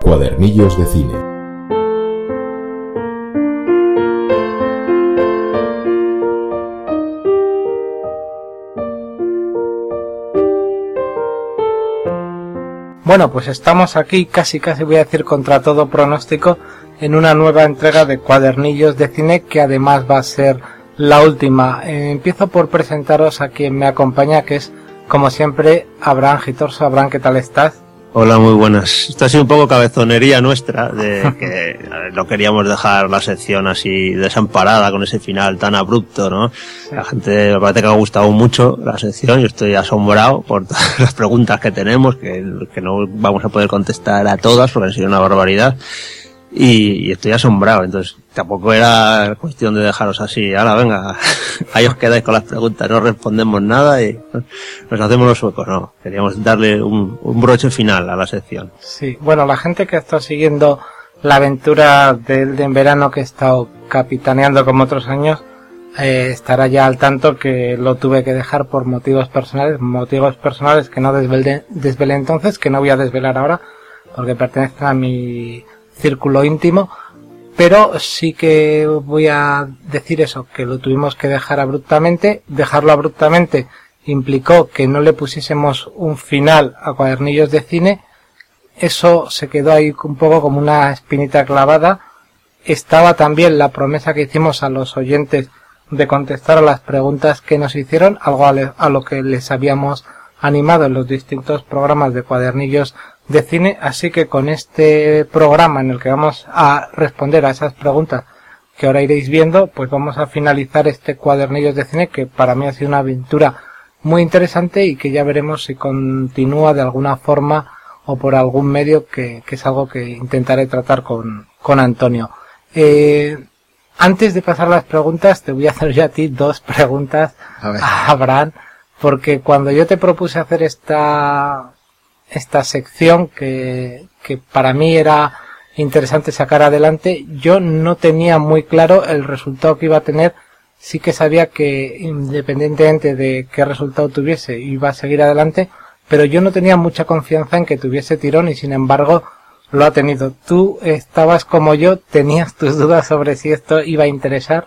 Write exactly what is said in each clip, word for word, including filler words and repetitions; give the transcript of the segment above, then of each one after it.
Cuadernillos de Cine. Bueno, pues estamos aquí, casi casi voy a decir contra todo pronóstico, en una nueva entrega de Cuadernillos de Cine, que además va a ser la última. Eh, empiezo por presentaros a quien me acompaña, que es, como siempre, Abraham Gitorso. Abraham, ¿qué tal estás? Hola, muy buenas. Esto ha sido un poco cabezonería nuestra, de que no queríamos dejar la sección así desamparada con ese final tan abrupto, ¿no? Sí. La gente me parece que ha gustado mucho la sección. Yo estoy asombrado por todas las preguntas que tenemos, que, que no vamos a poder contestar a todas porque ha sido una barbaridad. Y, y estoy asombrado, entonces tampoco era cuestión de dejaros así. Ahora venga, ahí os quedáis con las preguntas, no respondemos nada y nos hacemos los suecos. No, queríamos darle un, un broche final a la sección. Sí, bueno, la gente que está siguiendo la aventura del de en verano, que he estado capitaneando como otros años, eh, estará ya al tanto que lo tuve que dejar por motivos personales, motivos personales que no desvelé, desvelé entonces, que no voy a desvelar ahora, porque pertenecen a mi círculo íntimo, pero sí que voy a decir eso, que lo tuvimos que dejar abruptamente. Dejarlo abruptamente implicó que no le pusiésemos un final a Cuadernillos de Cine. Eso se quedó ahí un poco como una espinita clavada. Estaba también la promesa que hicimos a los oyentes de contestar a las preguntas que nos hicieron, algo a lo que les habíamos animado en los distintos programas de Cuadernillos de Cine, así que con este programa en el que vamos a responder a esas preguntas que ahora iréis viendo, pues vamos a finalizar este Cuadernillos de Cine, que para mí ha sido una aventura muy interesante y que ya veremos si continúa de alguna forma o por algún medio, que, que es algo que intentaré tratar con, con Antonio. Eh, antes de pasar a las preguntas, te voy a hacer yo a ti dos preguntas, a, a Abraham, porque cuando yo te propuse hacer esta esta sección que, que para mí era interesante sacar adelante, yo no tenía muy claro el resultado que iba a tener. Sí que sabía que independientemente de qué resultado tuviese, iba a seguir adelante, pero yo no tenía mucha confianza en que tuviese tirón y sin embargo lo ha tenido. Tú estabas como yo, tenías tus dudas sobre si esto iba a interesar.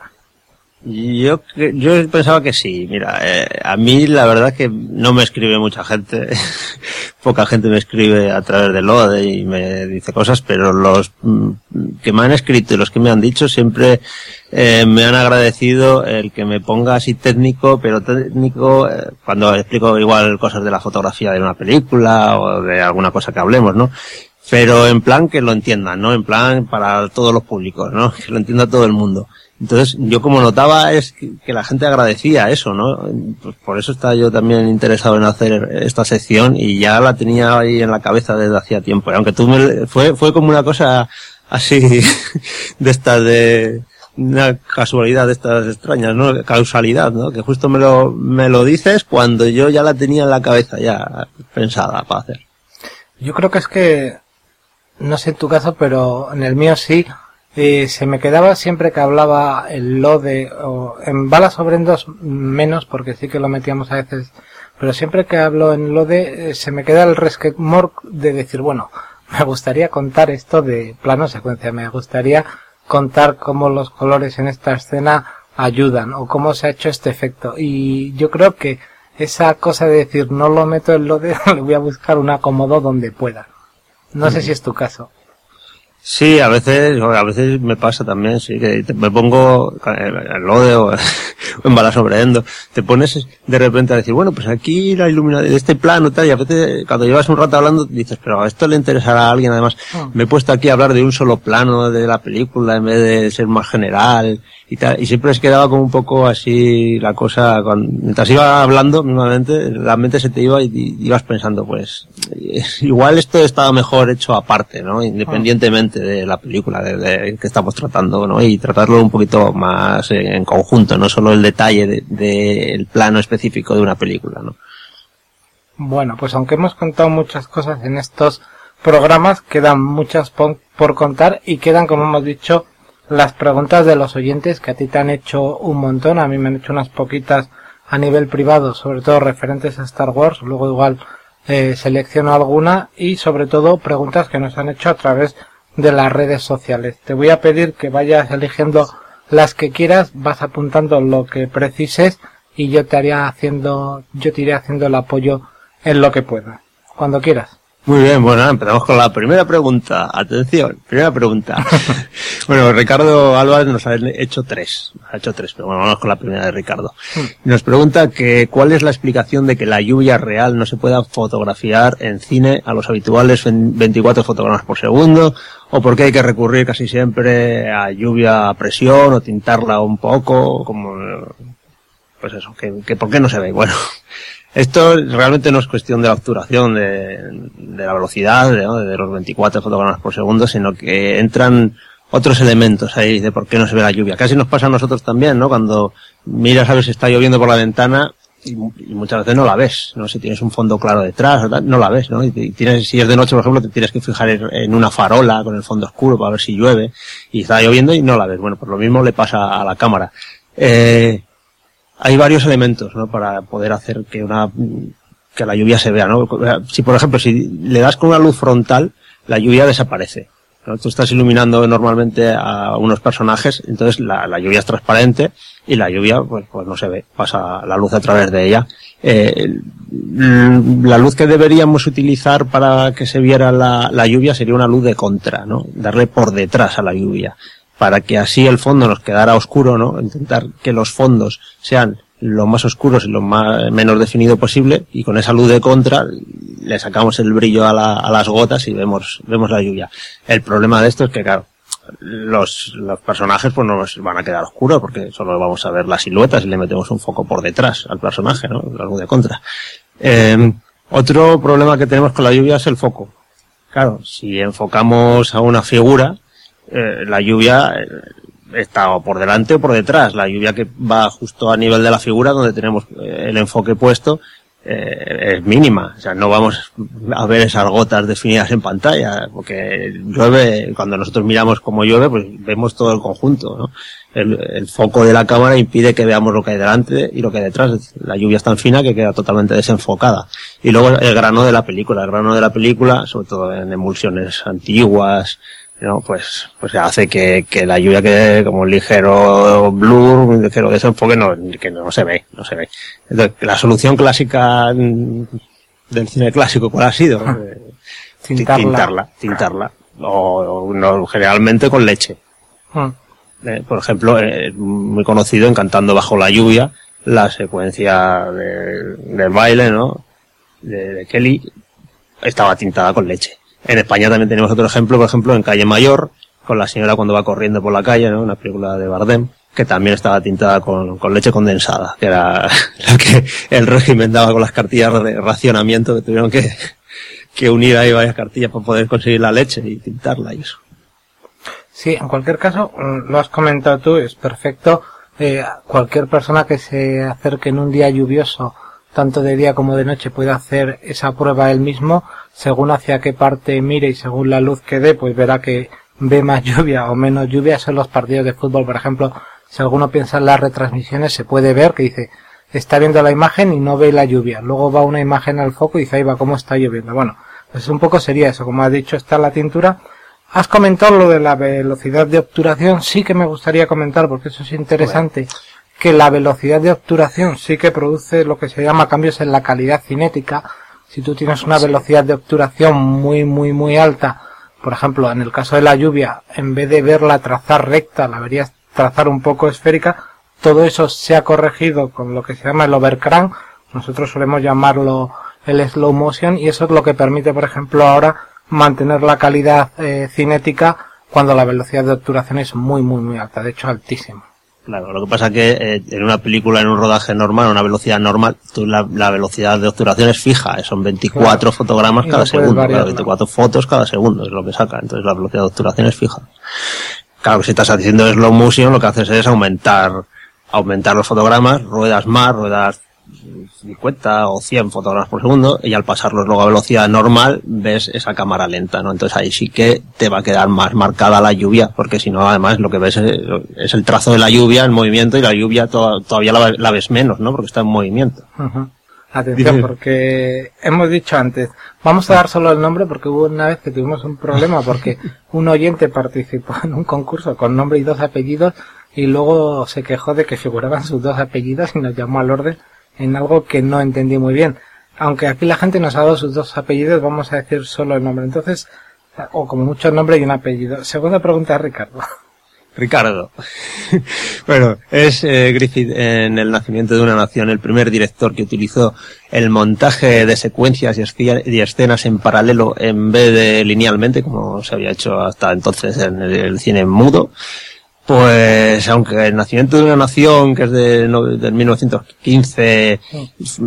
Yo yo pensaba que sí. Mira, eh, a mí la verdad que no me escribe mucha gente. Poca gente me escribe a través del O D E y me dice cosas, pero los que me han escrito y los que me han dicho siempre eh, me han agradecido el que me ponga así técnico, pero técnico eh, cuando explico igual cosas de la fotografía de una película o de alguna cosa que hablemos, ¿no? Pero en plan que lo entiendan, ¿no? En plan para todos los públicos, ¿no? Que lo entienda todo el mundo. Entonces, yo como notaba es que, que la gente agradecía eso, ¿no? Pues por eso estaba yo también interesado en hacer esta sección y ya la tenía ahí en la cabeza desde hacía tiempo. Y aunque tú me, fue, fue como una cosa así, de estas de, una casualidad de estas extrañas, ¿no? Causalidad, ¿no? Que justo me lo, me lo dices cuando yo ya la tenía en la cabeza ya pensada para hacer. Yo creo que es que, no sé en tu caso, pero en el mío sí. Eh, se me quedaba siempre que hablaba el L O D E, o en Balas sobre Endos menos, porque sí que lo metíamos a veces, pero siempre que hablo en L O D E eh, se me queda el resquemor de decir, bueno, me gustaría contar esto de plano secuencia, me gustaría contar cómo los colores en esta escena ayudan, o cómo se ha hecho este efecto, y yo creo que esa cosa de decir, no lo meto en L O D E, le voy a buscar un acomodo donde pueda. No sé si es tu caso. Sí, a veces, a veces me pasa también, sí, que te, me pongo en L O D E o en Balas sobre Endo, te pones de repente a decir, bueno, pues aquí la iluminación de este plano tal, y a veces cuando llevas un rato hablando dices, pero a esto le interesará a alguien. Además, oh. me he puesto aquí a hablar de un solo plano de la película en vez de ser más general y tal, y siempre es quedaba como un poco así la cosa, cuando, mientras iba hablando mismamente, la mente se te iba y, y ibas pensando, pues, igual esto estaba mejor hecho aparte, ¿no? Independientemente oh. de la película de, de que estamos tratando, ¿no? Y tratarlo un poquito más en, en conjunto, no solo el detalle del de, de plano específico de una película, ¿no? Bueno, pues aunque hemos contado muchas cosas en estos programas, quedan muchas por, por contar y quedan, como hemos dicho, las preguntas de los oyentes, que a ti te han hecho un montón, a mí me han hecho unas poquitas a nivel privado, sobre todo referentes a Star Wars. Luego igual eh, selecciono alguna y sobre todo preguntas que nos han hecho a través de las redes sociales. Te voy a pedir que vayas eligiendo las que quieras, vas apuntando lo que precises y yo te haré haciendo, yo te iré haciendo el apoyo en lo que pueda. Cuando quieras. Muy bien, bueno, empezamos con la primera pregunta. Atención, primera pregunta. Bueno, Ricardo Álvarez nos ha hecho tres. Ha hecho tres, pero bueno, vamos con la primera de Ricardo. Nos pregunta que cuál es la explicación de que la lluvia real no se pueda fotografiar en cine a los habituales veinticuatro fotogramas por segundo, o por qué hay que recurrir casi siempre a lluvia a presión o tintarla un poco, como, pues eso, que, que por qué no se ve. Bueno. Esto realmente no es cuestión de la obturación, de, de la velocidad, de, ¿no? de los veinticuatro fotogramas por segundo, sino que entran otros elementos ahí de por qué no se ve la lluvia. Casi nos pasa a nosotros también, ¿no? Cuando miras a ver si está lloviendo por la ventana y, y muchas veces no la ves, ¿no? Si tienes un fondo claro detrás, no la ves, ¿no? Y tienes, si es de noche, por ejemplo, te tienes que fijar en una farola con el fondo oscuro para ver si llueve y está lloviendo y no la ves. Bueno, pues lo mismo le pasa a la cámara. Eh, Hay varios elementos, ¿no? Para poder hacer que una, que la lluvia se vea, ¿no? Si, por ejemplo, si le das con una luz frontal, la lluvia desaparece, ¿no? Tú estás iluminando normalmente a unos personajes, entonces la, la lluvia es transparente y la lluvia, pues, pues no se ve, pasa la luz a través de ella. Eh, la luz que deberíamos utilizar para que se viera la, la lluvia sería una luz de contra, ¿no? Darle por detrás a la lluvia, para que así el fondo nos quedara oscuro, ¿no? Intentar que los fondos sean lo más oscuros y lo más, menos definido posible, y con esa luz de contra le sacamos el brillo a, la, a las gotas y vemos, vemos la lluvia. El problema de esto es que, claro, los, los personajes pues no nos van a quedar oscuros porque solo vamos a ver las siluetas y le metemos un foco por detrás al personaje, ¿no? La luz de contra. Eh, otro problema que tenemos con la lluvia es el foco. Claro, si enfocamos a una figura, Eh, la lluvia eh, está o por delante o por detrás. La lluvia que va justo a nivel de la figura donde tenemos eh, el enfoque puesto eh, es mínima. O sea, no vamos a ver esas gotas definidas en pantalla, porque llueve, cuando nosotros miramos cómo llueve, pues vemos todo el conjunto, ¿no? El, el foco de la cámara impide que veamos lo que hay delante y lo que hay detrás. La lluvia es tan fina que queda totalmente desenfocada. Y luego el grano de la película. El grano de la película, sobre todo en emulsiones antiguas, ¿no? Pues, pues hace que, que la lluvia quede como un ligero blur, un ligero desenfoque, no, que no se ve, no se ve. Entonces, la solución clásica del cine clásico, ¿cuál ha sido? Eh, tintarla. Tintarla, tintarla. O, o no, generalmente con leche. Hmm. Eh, por ejemplo, eh, muy conocido en Cantando bajo la lluvia, la secuencia de, del baile, ¿no? De, de Kelly, estaba tintada con leche. En España también tenemos otro ejemplo, por ejemplo, en Calle Mayor, con la señora cuando va corriendo por la calle, ¿no? Una película de Bardem, que también estaba tintada con, con leche condensada, que era la que el régimen daba con las cartillas de racionamiento, que tuvieron que, que unir ahí varias cartillas para poder conseguir la leche y tintarla y eso. Sí, en cualquier caso, lo has comentado tú, es perfecto. Eh, cualquier persona que se acerque en un día lluvioso, tanto de día como de noche, puede hacer esa prueba él mismo, según hacia qué parte mire y según la luz que dé, pues verá que ve más lluvia o menos lluvia. Son los partidos de fútbol, por ejemplo, si alguno piensa en las retransmisiones, se puede ver que dice, está viendo la imagen y no ve la lluvia, luego va una imagen al foco y dice, ahí va, cómo está lloviendo. Bueno, pues un poco sería eso, como has dicho, está la tintura. Has comentado lo de la velocidad de obturación, sí que me gustaría comentar, porque eso es interesante, bueno, que la velocidad de obturación sí que produce lo que se llama cambios en la calidad cinética. Si tú tienes una velocidad de obturación muy, muy, muy alta, por ejemplo, en el caso de la lluvia, en vez de verla trazar recta, la verías trazar un poco esférica, todo eso se ha corregido con lo que se llama el overcran, nosotros solemos llamarlo el slow motion, y eso es lo que permite, por ejemplo, ahora mantener la calidad eh, cinética cuando la velocidad de obturación es muy, muy, muy alta, de hecho altísima. Claro, lo que pasa es que eh, en una película, en un rodaje normal, a una velocidad normal, tú la, la velocidad de obturación es fija, son veinticuatro claro. fotogramas cada no segundo, claro, veinticuatro fotos cada segundo es lo que saca, entonces la velocidad de obturación es fija. Claro que si estás haciendo slow motion, lo que haces es aumentar, aumentar los fotogramas, ruedas más, ruedas cincuenta o cien fotogramas por segundo, y al pasarlos luego a velocidad normal ves esa cámara lenta, ¿no? Entonces ahí sí que te va a quedar más marcada la lluvia, porque si no, además lo que ves es, es el trazo de la lluvia en movimiento, y la lluvia to- todavía la, la ves menos, ¿no? Porque está en movimiento. Uh-huh. Atención, porque hemos dicho antes, vamos a dar solo el nombre porque hubo una vez que tuvimos un problema porque un oyente participó en un concurso con nombre y dos apellidos y luego se quejó de que figuraban sus dos apellidos y nos llamó al orden en algo que no entendí muy bien. Aunque aquí la gente nos ha dado sus dos apellidos, vamos a decir solo el nombre. Entonces, o como mucho nombre y un apellido. Segunda pregunta, Ricardo. Ricardo. Bueno, es eh, Griffith en El nacimiento de una nación el primer director que utilizó el montaje de secuencias y, esci- y escenas en paralelo en vez de linealmente, como se había hecho hasta entonces en el, el cine mudo. Pues, aunque El nacimiento de una nación, que es de, no, del mil novecientos quince, sí.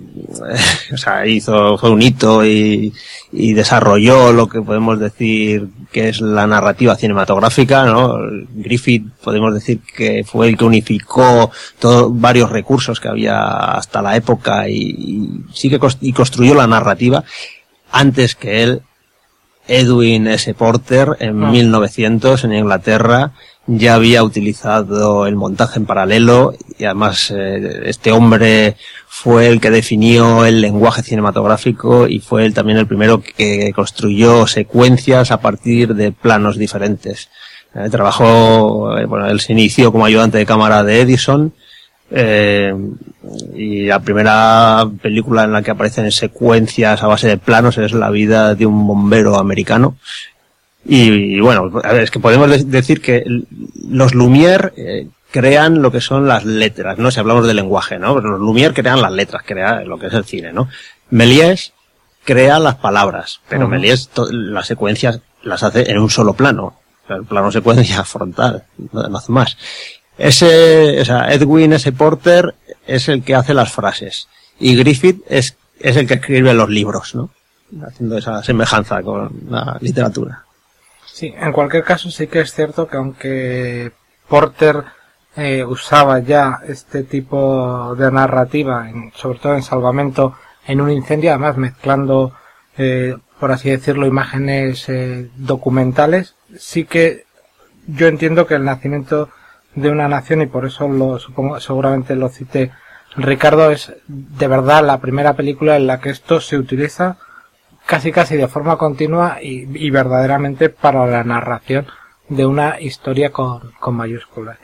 o sea, hizo, fue un hito y, y desarrolló lo que podemos decir que es la narrativa cinematográfica, ¿no? Griffith, podemos decir que fue el que unificó todos varios recursos que había hasta la época y, y sí que cost- y construyó la narrativa. Antes que él, Edwin S. Porter, en ah. mil novecientos, en Inglaterra, ya había utilizado el montaje en paralelo y además eh, este hombre fue el que definió el lenguaje cinematográfico y fue él también el primero que construyó secuencias a partir de planos diferentes. Eh, trabajó, eh, bueno, él se inició como ayudante de cámara de Edison eh, y la primera película en la que aparecen secuencias a base de planos es La vida de un bombero americano. Y, y bueno, a ver, es que podemos de- decir que los Lumière eh, crean lo que son las letras, ¿no? Si hablamos de lenguaje, ¿no? Pero los Lumière crean las letras, crean lo que es el cine, ¿no? Méliès crea las palabras, pero uh-huh. Méliès to- las secuencias las hace en un solo plano, el plano secuencia frontal, no, no hace más. Ese, o sea, Edwin S. Porter es el que hace las frases y Griffith es, es el que escribe los libros, ¿no? Haciendo esa semejanza con la literatura. Sí, en cualquier caso sí que es cierto que aunque Porter eh, usaba ya este tipo de narrativa, en, sobre todo en Salvamento, en un incendio, además mezclando, eh, por así decirlo, imágenes eh, documentales, sí que yo entiendo que El nacimiento de una nación, y por eso lo supongo, seguramente lo cité Ricardo, es de verdad la primera película en la que esto se utiliza casi casi de forma continua y, y verdaderamente para la narración de una historia con, con mayúsculas.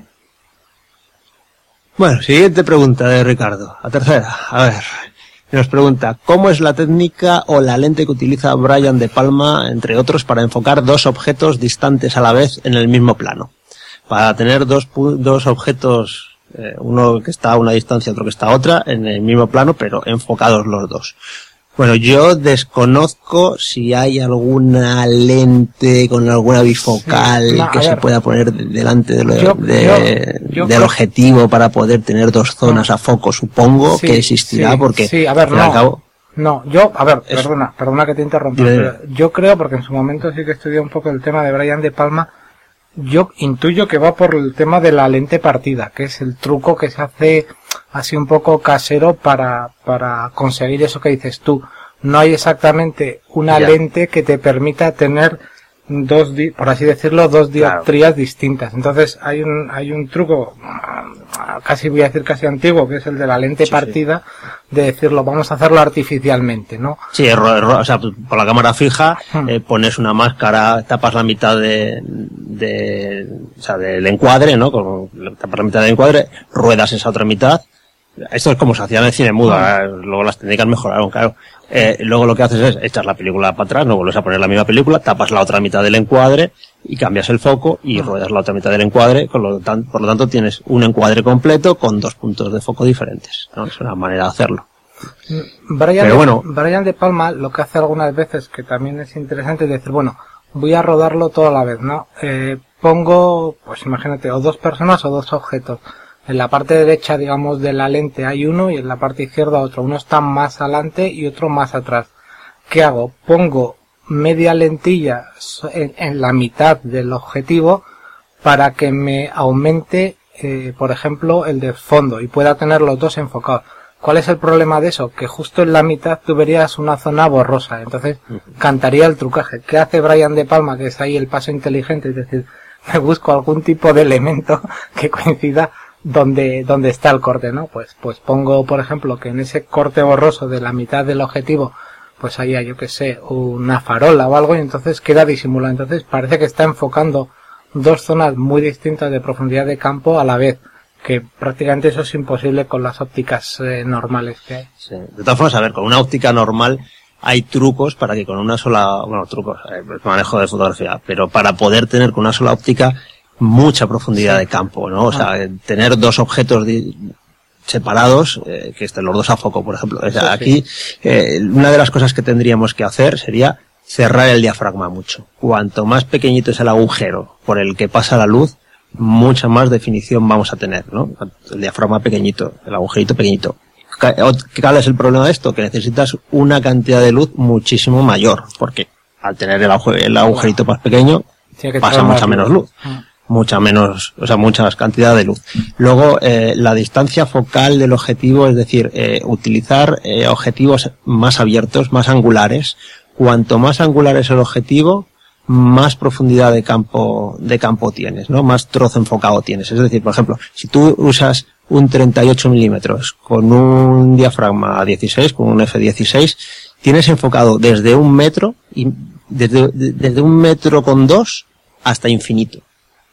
Bueno, siguiente pregunta de Ricardo, la tercera. A ver, nos pregunta, ¿cómo es la técnica o la lente que utiliza Brian De Palma, entre otros, para enfocar dos objetos distantes a la vez en el mismo plano? Para tener dos, dos objetos, eh, uno que está a una distancia, otro que está a otra, en el mismo plano, pero enfocados los dos. Bueno, yo desconozco si hay alguna lente con alguna bifocal sí, no, que se ver, pueda poner delante de lo, yo, de, yo, yo del objetivo para poder tener dos zonas no. a foco. Supongo sí, que existirá sí, porque sí, a ver, no, al cabo, no, yo, a ver, es, perdona, perdona que te interrumpa, pero yo creo, porque en su momento sí que estudié un poco el tema de Brian De Palma, yo intuyo que va por el tema de la lente partida, que es el truco que se hace así un poco casero para, para conseguir eso que dices tú. No hay exactamente una ya. lente que te permita tener dos, di- por así decirlo, dos dioptrías claro. distintas. Entonces hay un, hay un truco, casi voy a decir casi antiguo, que es el de la lente sí, partida, sí. de decirlo, vamos a hacerlo artificialmente, ¿no? Sí, ro- ro- o sea, por la cámara fija, hmm. eh, pones una máscara, tapas la mitad de, de, o sea, del encuadre, ¿no? Con, tapas la mitad del encuadre, ruedas esa otra mitad. Esto es como se hacía en el cine mudo, hmm. luego las técnicas mejoraron, claro. Eh, luego lo que haces es echar la película para atrás, no vuelves a poner la misma película, tapas la otra mitad del encuadre y cambias el foco y ruedas la otra mitad del encuadre, con lo tan, por lo tanto tienes un encuadre completo con dos puntos de foco diferentes, ¿no? Es una manera de hacerlo. Brian, Pero bueno, de, Brian De Palma lo que hace algunas veces, que también es interesante, es decir, bueno, voy a rodarlo toda la vez, ¿no? Eh, pongo, pues imagínate, o dos personas o dos objetos. En la parte derecha, digamos, de la lente hay uno y en la parte izquierda otro. Uno está más adelante y otro más atrás. ¿Qué hago? Pongo media lentilla en, en la mitad del objetivo para que me aumente, eh, por ejemplo, el de fondo y pueda tener los dos enfocados. ¿Cuál es el problema de eso? Que justo en la mitad tú verías una zona borrosa. Entonces, cantaría el trucaje. ¿Qué hace Brian De Palma? Que es ahí el paso inteligente. Es decir, me busco algún tipo de elemento que coincida donde, donde está el corte, ¿no? Pues, pues pongo, por ejemplo, que en ese corte borroso de la mitad del objetivo, pues haya, yo que sé, una farola o algo, y entonces queda disimulado. Entonces parece que está enfocando dos zonas muy distintas de profundidad de campo a la vez, que prácticamente eso es imposible con las ópticas eh, normales que hay. Sí. De todas formas, a ver, con una óptica normal hay trucos para que con una sola, bueno, trucos, eh, manejo de fotografía, pero para poder tener con una sola óptica mucha profundidad sí. de campo, ¿no? O sea, ah. tener dos objetos di- separados, eh, que estén los dos a foco, por ejemplo. O sea, sí, aquí, sí. Eh, una de las cosas que tendríamos que hacer sería cerrar el diafragma mucho. Cuanto más pequeñito es el agujero por el que pasa la luz, mucha más definición vamos a tener, ¿no? El diafragma pequeñito, el agujerito pequeñito. ¿Cuál es el problema de esto? Que necesitas una cantidad de luz muchísimo mayor, porque al tener el, agujer- el agujerito más pequeño, pasa mucha menos luz. luz. Mucha menos, o sea, mucha cantidad de luz. Luego, eh, la distancia focal del objetivo, es decir, eh, utilizar eh, objetivos más abiertos, más angulares. Cuanto más angular es el objetivo, más profundidad de campo, de campo tienes, ¿no? Más trozo enfocado tienes. Es decir, por ejemplo, si tú usas un treinta y ocho milímetros con un diafragma dieciséis, con un F dieciséis, tienes enfocado desde un metro, y desde, desde un metro con dos hasta infinito.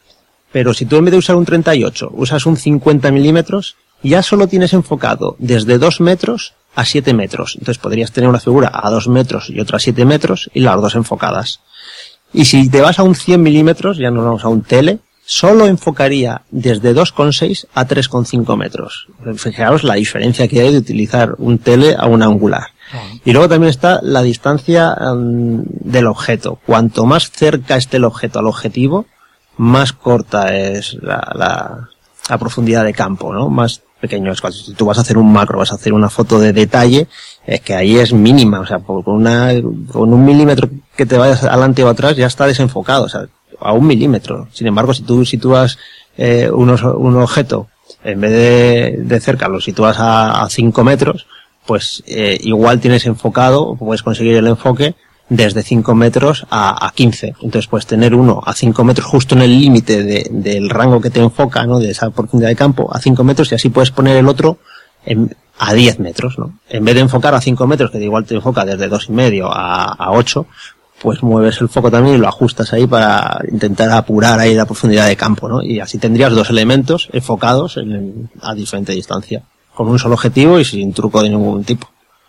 Pero si tú en vez de usar un treinta y ocho usas un cincuenta milímetros, ya solo tienes enfocado desde dos metros a siete metros. Entonces podrías tener una figura a dos metros y otra a siete metros y las dos enfocadas. Y si te vas a un cien milímetros, ya no vamos a un tele, solo enfocaría desde dos coma seis a tres coma cinco metros. Fijaos la diferencia que hay de utilizar un tele a un angular. Y luego también está la distancia um, del objeto. Cuanto más cerca esté el objeto al objetivo, más corta es la, la, la profundidad de campo, ¿no? Más pequeño es. Si tú vas a hacer un macro, vas a hacer una foto de detalle, es que ahí es mínima, o sea, con una, con un milímetro que te vayas adelante o atrás ya está desenfocado, o sea, a un milímetro. Sin embargo, si tú sitúas eh, unos, un objeto, en vez de, de cerca lo sitúas a, a cinco metros, pues eh, igual tienes enfocado, puedes conseguir el enfoque desde cinco metros a, a quince. Entonces puedes tener uno a cinco metros justo en el límite de, del rango que te enfoca, ¿no? De esa profundidad de campo, a cinco metros, y así puedes poner el otro en, a diez metros, ¿no? En vez de enfocar a cinco metros, que igual te enfoca desde dos y medio a, a ocho, pues mueves el foco también y lo ajustas ahí para intentar apurar ahí la profundidad de campo, ¿no? Y así tendrías dos elementos enfocados en, en, a diferente distancia, con un solo objetivo y sin truco de ningún tipo.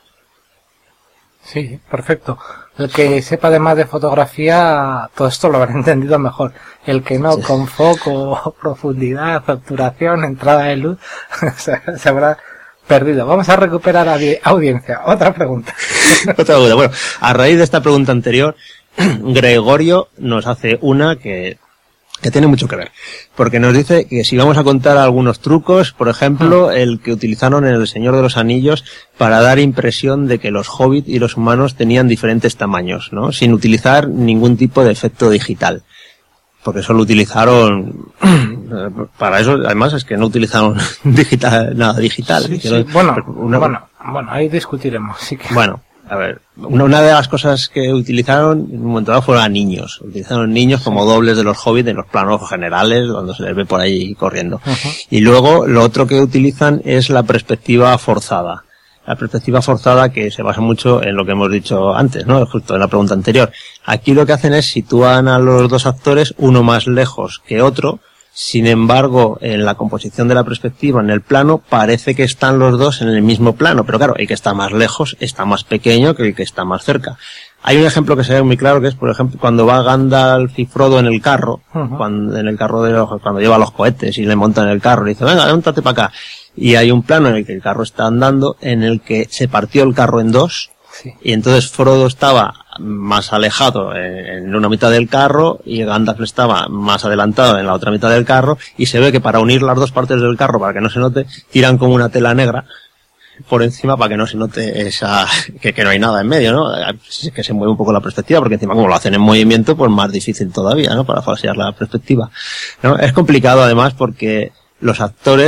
Sí, perfecto. El que sepa además de fotografía, todo esto lo habrá entendido mejor. El que no, sí. Con foco, profundidad, obturación, entrada de luz, se, se habrá perdido. Vamos a recuperar audi- audiencia. Otra pregunta. Otra pregunta. Bueno, a raíz de esta pregunta anterior, Gregorio nos hace una que... que tiene mucho que ver, porque nos dice que si vamos a contar algunos trucos, por ejemplo, el que utilizaron en El Señor de los Anillos para dar impresión de que los hobbits y los humanos tenían diferentes tamaños, ¿no? Sin utilizar ningún tipo de efecto digital. Porque solo utilizaron, para eso, además es que no utilizaron digital, nada digital. Sí, sí. Bueno, una, bueno, bueno, ahí discutiremos. Sí que... Bueno. A ver, una de las cosas que utilizaron en un momento dado fueron a niños. Utilizaron niños como dobles de los hobbits en los planos generales, cuando se les ve por ahí corriendo. Uh-huh. Y luego, lo otro que utilizan es la perspectiva forzada. La perspectiva forzada que se basa mucho en lo que hemos dicho antes, ¿no? Justo en la pregunta anterior. Aquí lo que hacen es sitúan a los dos actores uno más lejos que otro. Sin embargo, en la composición de la perspectiva, en el plano, parece que están los dos en el mismo plano. Pero claro, el que está más lejos está más pequeño que el que está más cerca. Hay un ejemplo que se ve muy claro, que es, por ejemplo, cuando va Gandalf y Frodo en el carro, uh-huh. cuando, en el carro de los, cuando lleva los cohetes y le montan en el carro, y dice, venga, levántate para acá. Y hay un plano en el que el carro está andando, en el que se partió el carro en dos, sí. Y entonces Frodo estaba más alejado en una mitad del carro y Gandalf estaba más adelantado en la otra mitad del carro, y se ve que para unir las dos partes del carro, para que no se note, tiran como una tela negra por encima para que no se note esa, que, que no hay nada en medio, ¿no? Que se mueve un poco la perspectiva, porque encima como lo hacen en movimiento, pues más difícil todavía, ¿no? Para falsear la perspectiva, ¿no? Es complicado además porque los actores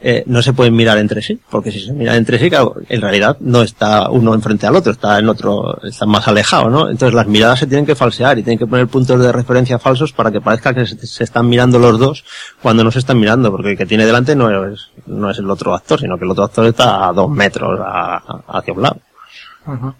eh, no se pueden mirar entre sí, porque si se miran entre sí, claro, en realidad no está uno enfrente al otro, está en otro, está más alejado, ¿no? Entonces las miradas se tienen que falsear y tienen que poner puntos de referencia falsos para que parezca que se, se están mirando los dos cuando no se están mirando, porque el que tiene delante no es, no es el otro actor, sino que el otro actor está a dos metros a, a, hacia un lado. Uh-huh.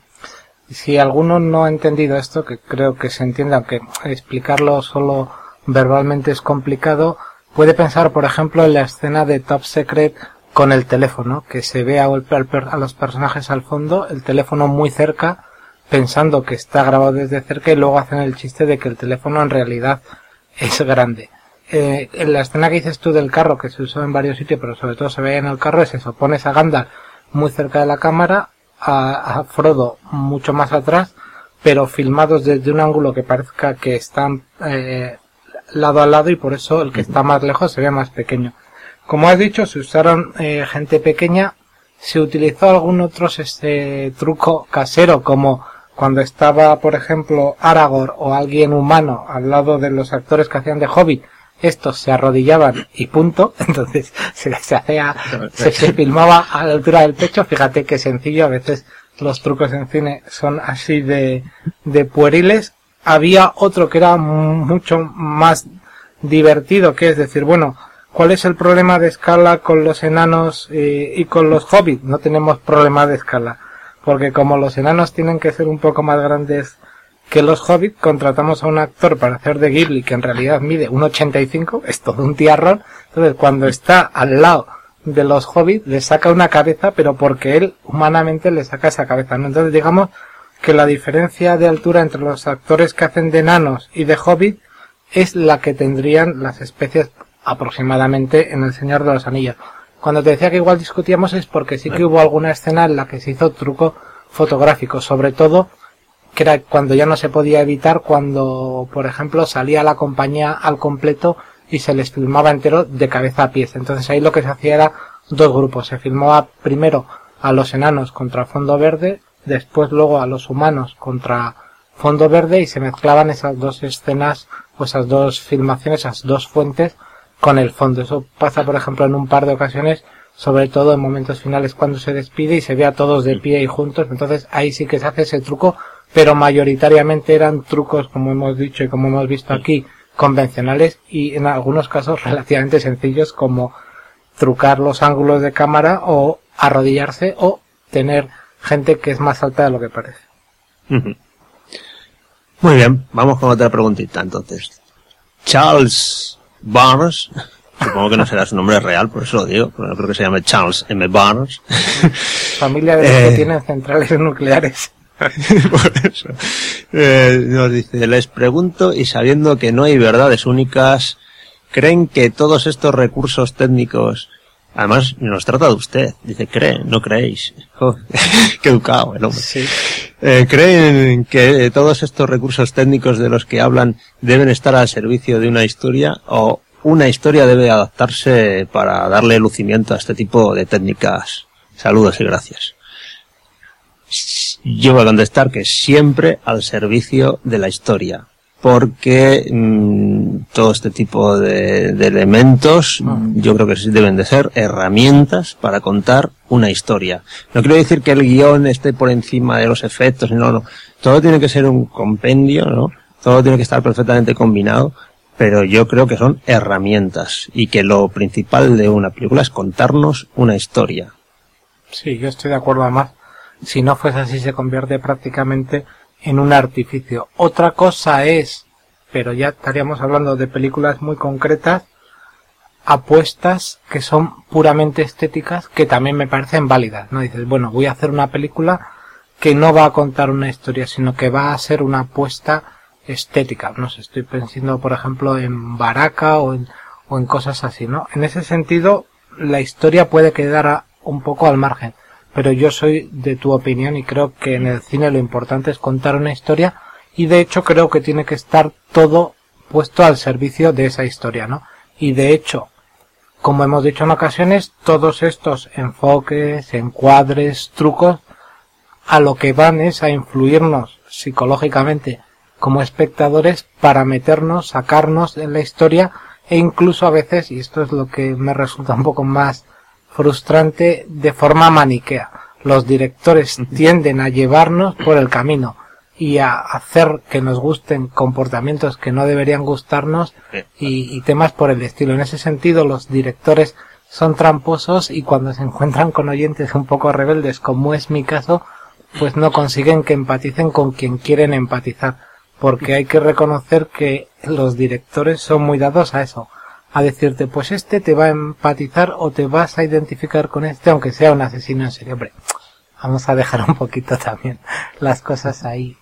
Si alguno no ha entendido esto, que creo que se entiende, aunque explicarlo solo verbalmente es complicado, puede pensar, por ejemplo, en la escena de Top Secret con el teléfono, que se ve a, a los personajes al fondo, el teléfono muy cerca, pensando que está grabado desde cerca, y luego hacen el chiste de que el teléfono en realidad es grande. Eh, en la escena que dices tú del carro, que se usó en varios sitios, pero sobre todo se ve en el carro, es eso, pones a Gandalf muy cerca de la cámara, a, a Frodo mucho más atrás, pero filmados desde un ángulo que parezca que están eh, lado a lado, y por eso el que está más lejos se ve más pequeño. Como has dicho, se usaron eh, gente pequeña, se utilizó algún otro este truco casero, como cuando estaba, por ejemplo, Aragorn o alguien humano al lado de los actores que hacían de Hobbit. Estos se arrodillaban y punto, entonces se, se hacía, se, se filmaba a la altura del pecho. Fíjate qué sencillo, a veces los trucos en cine son así de, de pueriles. Había otro que era mucho más divertido, que es decir, bueno, ¿cuál es el problema de escala con los enanos y, y con los hobbits? No tenemos problema de escala, porque como los enanos tienen que ser un poco más grandes que los hobbits, contratamos a un actor para hacer de Gimli, que en realidad mide uno ochenta y cinco, es todo un tiarrón. Entonces cuando está al lado de los hobbits le saca una cabeza, pero porque él humanamente le saca esa cabeza, ¿no? Entonces digamos que la diferencia de altura entre los actores que hacen de enanos y de hobbit es la que tendrían las especies aproximadamente en El Señor de los Anillos. Cuando te decía que igual discutíamos es porque sí que hubo alguna escena en la que se hizo truco fotográfico, sobre todo que era cuando ya no se podía evitar, cuando por ejemplo salía la compañía al completo y se les filmaba entero de cabeza a pies. Entonces ahí lo que se hacía era dos grupos, se filmaba primero a los enanos contra fondo verde, después luego a los humanos contra fondo verde, y se mezclaban esas dos escenas o esas dos filmaciones, esas dos fuentes con el fondo. Eso pasa, por ejemplo, en un par de ocasiones, sobre todo en momentos finales cuando se despide y se ve a todos de pie y juntos. Entonces ahí sí que se hace ese truco, pero mayoritariamente eran trucos, como hemos dicho y como hemos visto aquí, convencionales, y en algunos casos relativamente sencillos, como trucar los ángulos de cámara o arrodillarse o tener gente que es más alta de lo que parece. Uh-huh. Muy bien, vamos con otra preguntita entonces. Charles Barnes, supongo que no será su nombre real, por eso lo digo, pero no creo que se llame Charles M. Barnes. Familia de los eh... que tienen centrales nucleares. Por eso. Eh, nos dice, les pregunto, y sabiendo que no hay verdades únicas, ¿creen que todos estos recursos técnicos... Además, nos trata de usted. Dice, creen, no creéis. Oh, qué educado el hombre. Sí. Eh, ¿Creen que todos estos recursos técnicos de los que hablan deben estar al servicio de una historia, o una historia debe adaptarse para darle lucimiento a este tipo de técnicas? Saludos y gracias. Yo voy a contestar que siempre al servicio de la historia, porque mmm, todo este tipo de, de elementos mm. yo creo que deben de ser herramientas para contar una historia. No quiero decir que el guión esté por encima de los efectos, no, no. Todo tiene que ser un compendio, ¿no? Todo tiene que estar perfectamente combinado, pero yo creo que son herramientas y que lo principal de una película es contarnos una historia. Sí, yo estoy de acuerdo. Además, si no fuese así se convierte prácticamente en un artificio. Otra cosa es, pero ya estaríamos hablando de películas muy concretas, apuestas que son puramente estéticas, que también me parecen válidas, ¿no? Dices, bueno, voy a hacer una película que no va a contar una historia, sino que va a ser una apuesta estética. No sé, estoy pensando, por ejemplo, en Baraka o en, o en cosas así, ¿no? En ese sentido, la historia puede quedar a, un poco al margen. Pero yo soy de tu opinión y creo que en el cine lo importante es contar una historia, y de hecho creo que tiene que estar todo puesto al servicio de esa historia, ¿no? Y de hecho, como hemos dicho en ocasiones, todos estos enfoques, encuadres, trucos, a lo que van es a influirnos psicológicamente como espectadores para meternos, sacarnos en la historia, e incluso a veces, y esto es lo que me resulta un poco más frustrante de forma maniquea. Los directores tienden a llevarnos por el camino y a hacer que nos gusten comportamientos que no deberían gustarnos y, y temas por el estilo. En ese sentido, los directores son tramposos y cuando se encuentran con oyentes un poco rebeldes, como es mi caso, pues no consiguen que empaticen con quien quieren empatizar, porque hay que reconocer que los directores son muy dados a eso, a decirte, pues este te va a empatizar o te vas a identificar con este aunque sea un asesino en serie. Hombre, vamos a dejar un poquito también las cosas ahí.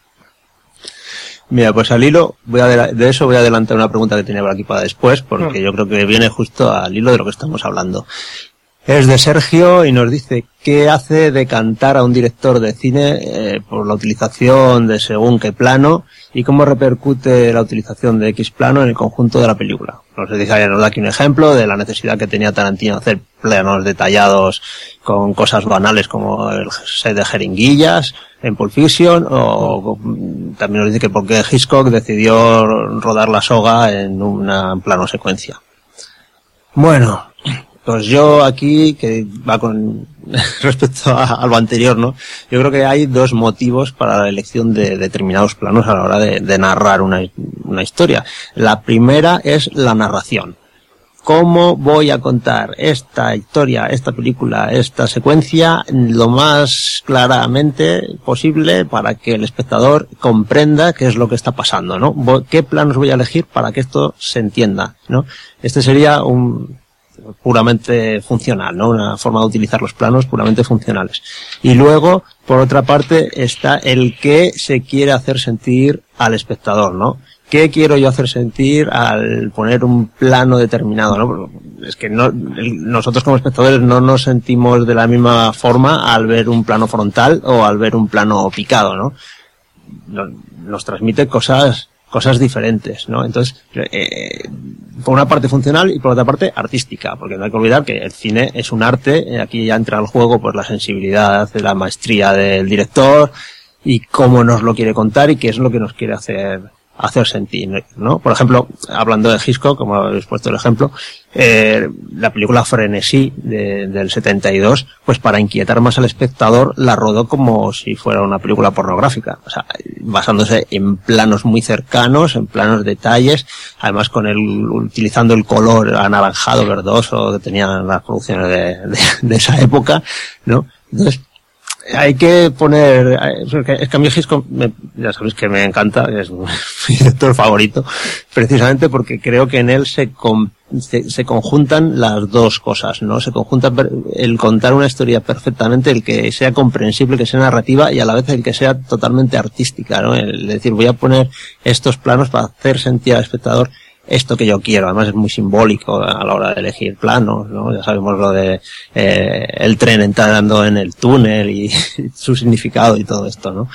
Mira, pues al hilo voy a de, de eso voy a adelantar una pregunta que tenía por aquí para después, porque mm. yo creo que viene justo al hilo de lo que estamos hablando. Es de Sergio y nos dice qué hace decantar a un director de cine eh, por la utilización de según qué plano y cómo repercute la utilización de X plano en el conjunto de la película. Nos dice, nos da aquí un ejemplo de la necesidad que tenía Tarantino de hacer planos detallados con cosas banales como el set de jeringuillas en Pulp Fiction, o también nos dice que por qué Hitchcock decidió rodar La soga en una plano secuencia. Bueno, pues yo aquí, que va con respecto a, a lo anterior, ¿no? Yo creo que hay dos motivos para la elección de determinados planos a la hora de, de narrar una, una historia. La primera es la narración. ¿Cómo voy a contar esta historia, esta película, esta secuencia lo más claramente posible para que el espectador comprenda qué es lo que está pasando, ¿no? ¿Qué planos voy a elegir para que esto se entienda, ¿no? Este sería un puramente funcional, ¿no? Una forma de utilizar los planos puramente funcionales. Y luego, por otra parte, está el que se quiere hacer sentir al espectador, ¿no? ¿Qué quiero yo hacer sentir al poner un plano determinado, ¿no? Es que no, nosotros como espectadores no nos sentimos de la misma forma al ver un plano frontal o al ver un plano picado, ¿no? Nos transmite cosas cosas diferentes, ¿no? Entonces, eh, por una parte funcional y por otra parte artística, porque no hay que olvidar que el cine es un arte, aquí ya entra al juego pues la sensibilidad, la maestría del director y cómo nos lo quiere contar y qué es lo que nos quiere hacer hacer sentir, ¿no? Por ejemplo, hablando de Hitchcock, como habéis puesto el ejemplo, eh, la película Frenesí de, del setenta y dos, pues para inquietar más al espectador la rodó como si fuera una película pornográfica, o sea, basándose en planos muy cercanos, en planos detalles, además con el, utilizando el color anaranjado verdoso que tenían las producciones de, de, de esa época, ¿no? Entonces, hay que poner, es que a mí Hitchcock, me, ya sabéis que me encanta, es mi director favorito, precisamente porque creo que en él se, con, se, se conjuntan las dos cosas, ¿no? Se conjunta el contar una historia perfectamente, el que sea comprensible, que sea narrativa y a la vez el que sea totalmente artística, ¿no? El decir, voy a poner estos planos para hacer sentir al espectador esto que yo quiero. Además es muy simbólico a la hora de elegir planos, ¿no? Ya sabemos lo de eh, el tren entrando en el túnel y, y su significado y todo esto, ¿no?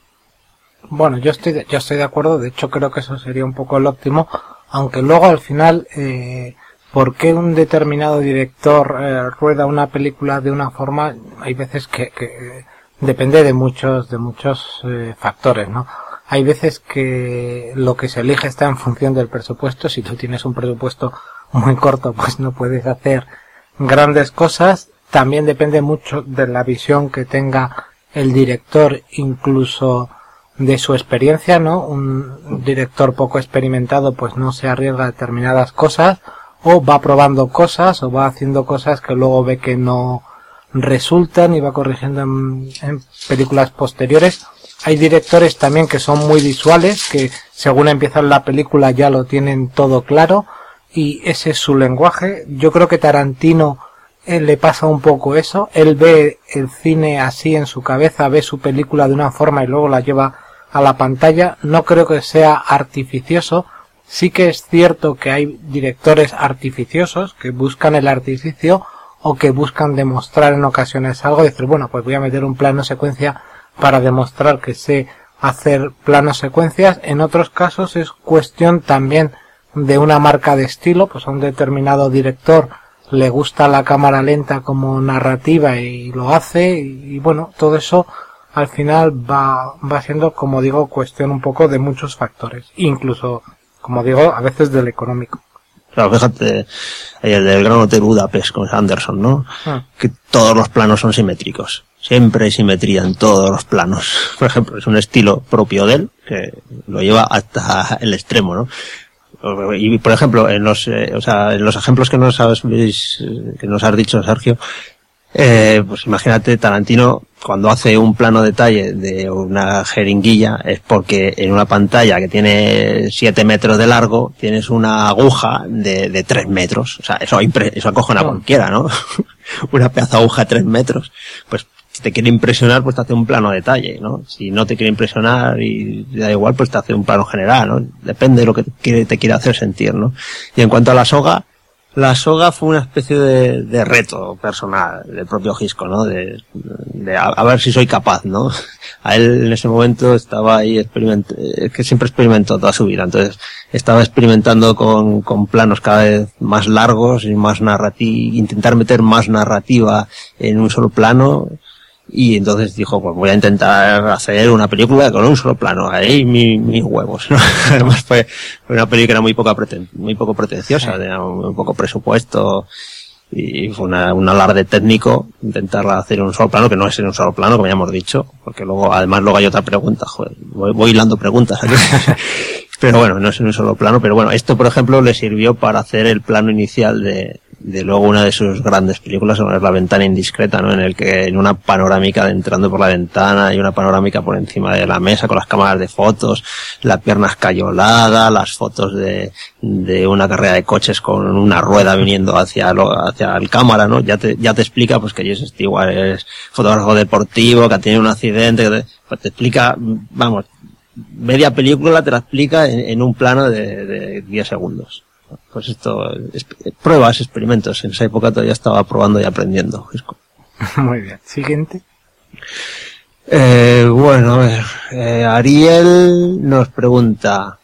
Bueno, yo estoy de, yo estoy de acuerdo. De hecho, creo que eso sería un poco el óptimo, aunque luego al final eh, ¿por qué un determinado director eh, rueda una película de una forma? Hay veces que, que depende de muchos de muchos eh, factores, ¿no? Hay veces que lo que se elige está en función del presupuesto. Si tú tienes un presupuesto muy corto, pues no puedes hacer grandes cosas. También depende mucho de la visión que tenga el director, incluso de su experiencia, ¿no? Un director poco experimentado pues no se arriesga a determinadas cosas, o va probando cosas, o va haciendo cosas que luego ve que no resultan y va corrigiendo en, en películas posteriores. Hay directores también que son muy visuales, que según empiezan la película ya lo tienen todo claro y ese es su lenguaje. Yo creo que Tarantino él le pasa un poco eso. Él ve el cine así en su cabeza, ve su película de una forma y luego la lleva a la pantalla. No creo que sea artificioso. Sí que es cierto que hay directores artificiosos que buscan el artificio o que buscan demostrar en ocasiones algo, decir, bueno, pues voy a meter un plano secuencia para demostrar que sé hacer planos secuencias. En otros casos es cuestión también de una marca de estilo, pues a un determinado director le gusta la cámara lenta como narrativa y lo hace, y, y bueno, todo eso al final va, va siendo, como digo, cuestión un poco de muchos factores, incluso, como digo, a veces del económico. O sea, fíjate, el del Gran Hotel Budapest con Anderson, ¿no? Ah. Que todos los planos son simétricos. Siempre hay simetría en todos los planos. Por ejemplo, es un estilo propio de él, que lo lleva hasta el extremo, ¿no? Y, por ejemplo, en los, eh, o sea, en los ejemplos que nos has, que nos has dicho, Sergio, Eh, pues imagínate, Tarantino, cuando hace un plano detalle de una jeringuilla, es porque en una pantalla que tiene siete metros de largo, tienes una aguja de, de tres metros. O sea, eso, impre- eso acojona a cualquiera, ¿no? Una pedazo de aguja de tres metros. Pues, si te quiere impresionar, pues te hace un plano detalle, ¿no? Si no te quiere impresionar y da igual, pues te hace un plano general, ¿no? Depende de lo que te, te quiere hacer sentir, ¿no? Y en cuanto a la soga, La soga fue una especie de, de reto personal del propio Hitchcock, ¿no? De, de a, a ver si soy capaz, ¿no? A él en ese momento estaba ahí experimentando, que siempre experimentó toda su vida, entonces estaba experimentando con, con planos cada vez más largos y más narrativa, intentar meter más narrativa en un solo plano. Y entonces dijo, pues voy a intentar hacer una película con un solo plano, ahí mis, mis huevos, ¿no? Además fue, fue una película que era muy poca preten, muy poco pretenciosa, tenía muy poco presupuesto, y fue una, un alarde técnico intentar hacer un solo plano, que no es en un solo plano, como ya hemos dicho, porque luego, además luego hay otra pregunta, joder, voy, voy hilando preguntas aquí. Pero bueno, no es en un solo plano, pero bueno, esto por ejemplo le sirvió para hacer el plano inicial de, de luego una de sus grandes películas, como es La ventana indiscreta, ¿no? En el que en una panorámica de entrando por la ventana y una panorámica por encima de la mesa con las cámaras de fotos, la pierna escayolada, las fotos de, de una carrera de coches con una rueda viniendo hacia lo, hacia el cámara, ¿no? Ya te, ya te explica pues que Jesse Stewart es fotógrafo deportivo, que ha tenido un accidente, que te, pues te explica, vamos, media película te la explica en, en un plano de, de diez segundos. Pues esto, es, pruebas, experimentos. En esa época todavía estaba probando y aprendiendo. Muy bien. Siguiente. Eh, bueno, a ver, eh, Ariel nos pregunta,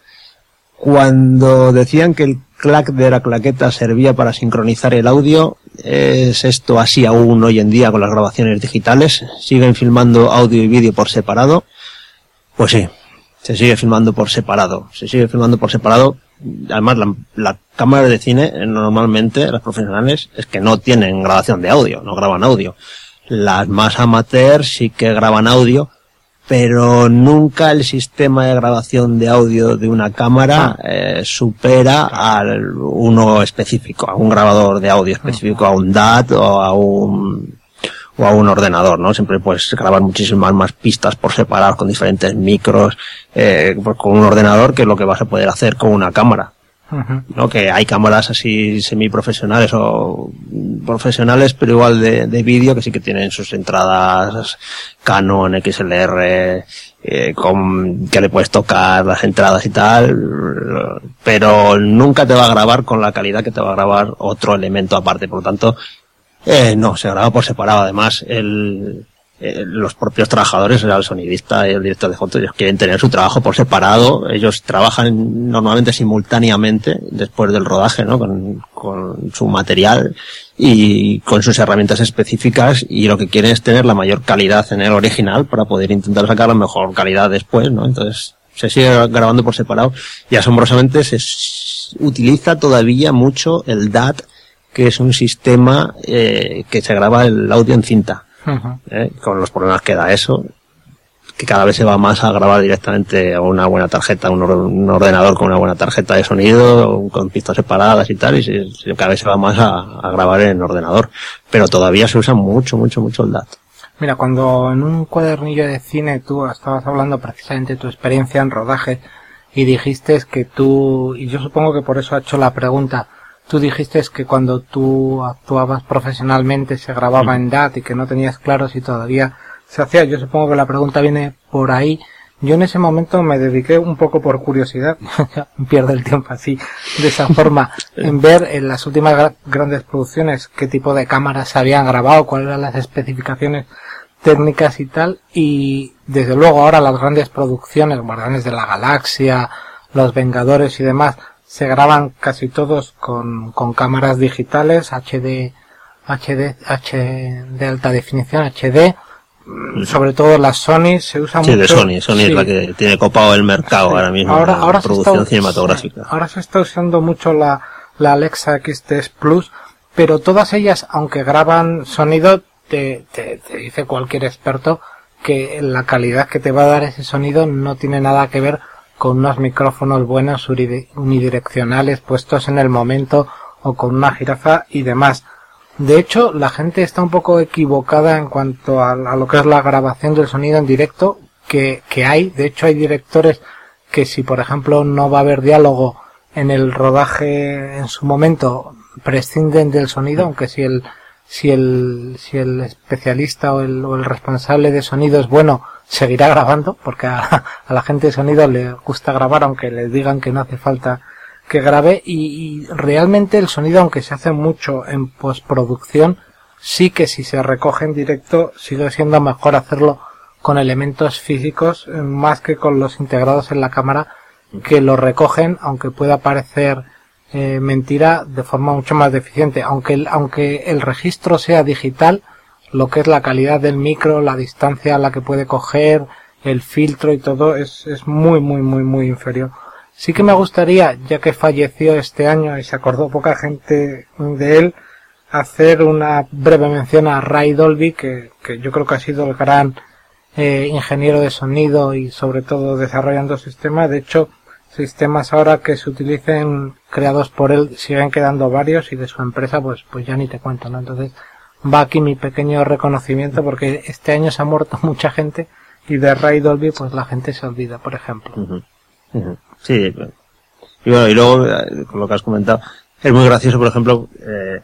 cuando decían que el clac de la claqueta servía para sincronizar el audio, ¿es esto así aún hoy en día con las grabaciones digitales? ¿Siguen filmando audio y vídeo por separado? Pues sí. Se sigue filmando por separado, se sigue filmando por separado. Además, la, la cámara de cine, normalmente, las profesionales, es que no tienen grabación de audio, no graban audio. Las más amateurs sí que graban audio, pero nunca el sistema de grabación de audio de una cámara eh, supera al uno específico, a un grabador de audio específico, a un D A T o a un... o a un ordenador, ¿no? Siempre puedes grabar muchísimas más pistas por separado con diferentes micros, eh, pues con un ordenador, que es lo que vas a poder hacer con una cámara, uh-huh. ¿no? Que hay cámaras así semiprofesionales o profesionales, pero igual de, de vídeo, que sí que tienen sus entradas Canon, X L R, eh, con, que le puedes tocar las entradas y tal, pero nunca te va a grabar con la calidad que te va a grabar otro elemento aparte, por lo tanto, Eh, no, se graba por separado. Además, el, eh, los propios trabajadores, el sonidista y el director de foto, ellos quieren tener su trabajo por separado. Ellos trabajan normalmente simultáneamente después del rodaje, ¿no? Con, con su material y con sus herramientas específicas, y lo que quieren es tener la mayor calidad en el original para poder intentar sacar la mejor calidad después, ¿no? Entonces, se sigue grabando por separado y asombrosamente se utiliza todavía mucho el D A T, que es un sistema eh, que se graba el audio en cinta, uh-huh. ¿eh? Con los problemas que da eso, que cada vez se va más a grabar directamente a una buena tarjeta, un, or- un ordenador con una buena tarjeta de sonido, con pistas separadas y tal, y se, se, cada vez se va más a, a grabar en ordenador, pero todavía se usa mucho, mucho, mucho el D A T. Mira, cuando en un cuadernillo de cine tú estabas hablando precisamente de tu experiencia en rodaje y dijiste que tú, y yo supongo que por eso ha hecho la pregunta, tú dijiste que cuando tú actuabas profesionalmente se grababa en D A T y que no tenías claro si todavía se hacía. Yo supongo que la pregunta viene por ahí. Yo en ese momento me dediqué un poco por curiosidad, pierdo el tiempo así, de esa forma, en ver en las últimas gra- grandes producciones qué tipo de cámaras se habían grabado, cuáles eran las especificaciones técnicas y tal, y desde luego ahora las grandes producciones, Guardianes de la Galaxia, Los Vengadores y demás, se graban casi todos con, con cámaras digitales, H D, H D, H de alta definición, H D, sobre todo las Sony se usa sí, mucho. Sí, de Sony, Sony sí. Es la que tiene copado el mercado sí. ahora mismo, ahora, en ahora producción está, cinematográfica. Sí. Ahora se está usando mucho la, la Alexa X T S Plus, pero todas ellas, aunque graban sonido, te, te, te dice cualquier experto que la calidad que te va a dar ese sonido no tiene nada que ver con unos micrófonos buenos unidireccionales puestos en el momento o con una jirafa y demás. De hecho, la gente está un poco equivocada en cuanto a, a lo que es la grabación del sonido en directo que, que hay. De hecho, hay directores que si, por ejemplo, no va a haber diálogo en el rodaje en su momento, prescinden del sonido, aunque si el si el si el especialista o el, o el responsable de sonido es bueno, seguirá grabando, porque a, a la gente de sonido le gusta grabar, aunque le digan que no hace falta que grabe, y, y realmente el sonido, aunque se hace mucho en postproducción, sí que si se recoge en directo sigue siendo mejor hacerlo con elementos físicos más que con los integrados en la cámara, que lo recogen, aunque pueda parecer eh, mentira, de forma mucho más deficiente. Aunque el, aunque el registro sea digital, lo que es la calidad del micro, la distancia a la que puede coger, el filtro y todo es, es muy muy muy muy inferior. Sí que me gustaría, ya que falleció este año y se acordó poca gente de él, hacer una breve mención a Ray Dolby, que, que yo creo que ha sido el gran eh, ingeniero de sonido y sobre todo desarrollando sistemas. De hecho, sistemas ahora que se utilicen creados por él siguen quedando varios, y de su empresa pues pues ya ni te cuento, ¿no? Entonces va aquí mi pequeño reconocimiento, porque este año se ha muerto mucha gente y de Ray Dolby pues la gente se olvida, por ejemplo. Uh-huh. Uh-huh. Sí, y bueno, y luego, con lo que has comentado, es muy gracioso, por ejemplo, eh,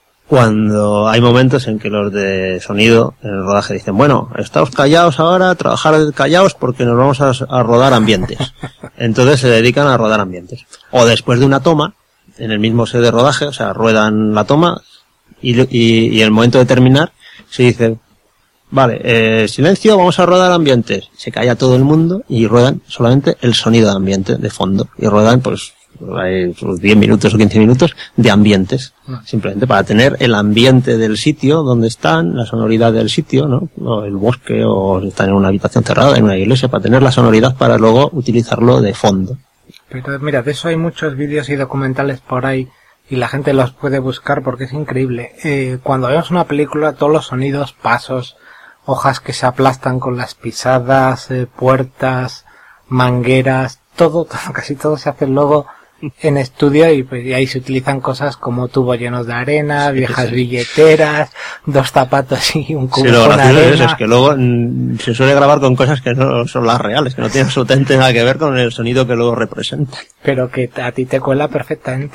cuando hay momentos en que los de sonido en el rodaje dicen, bueno, estáos callados ahora, trabajar callados porque nos vamos a, a rodar ambientes. Entonces se dedican a rodar ambientes. O después de una toma, en el mismo set de rodaje, o sea, ruedan la toma y, y, y en el momento de terminar se dice, vale, eh, silencio, vamos a rodar ambientes. Se calla todo el mundo y ruedan solamente el sonido de ambiente de fondo. Y ruedan, pues, hay diez minutos o quince minutos de ambientes. Simplemente para tener el ambiente del sitio donde están, la sonoridad del sitio, ¿no? O el bosque, o están en una habitación cerrada, en una iglesia, para tener la sonoridad para luego utilizarlo de fondo. Pero mira, de eso hay muchos vídeos y documentales por ahí, y la gente los puede buscar porque es increíble. Eh, cuando vemos una película, todos los sonidos, pasos, hojas que se aplastan con las pisadas, eh, puertas, mangueras, todo, todo, casi todo se hace luego en estudio, y, pues, y ahí se utilizan cosas como tubos llenos de arena, sí, viejas sí. billeteras, dos zapatos y un cubo sí, lo con arena. Es, es que luego mm, se suele grabar con cosas que no son las reales, que no tienen absolutamente nada que ver con el sonido que luego representan. Pero que a ti te cuela perfectamente.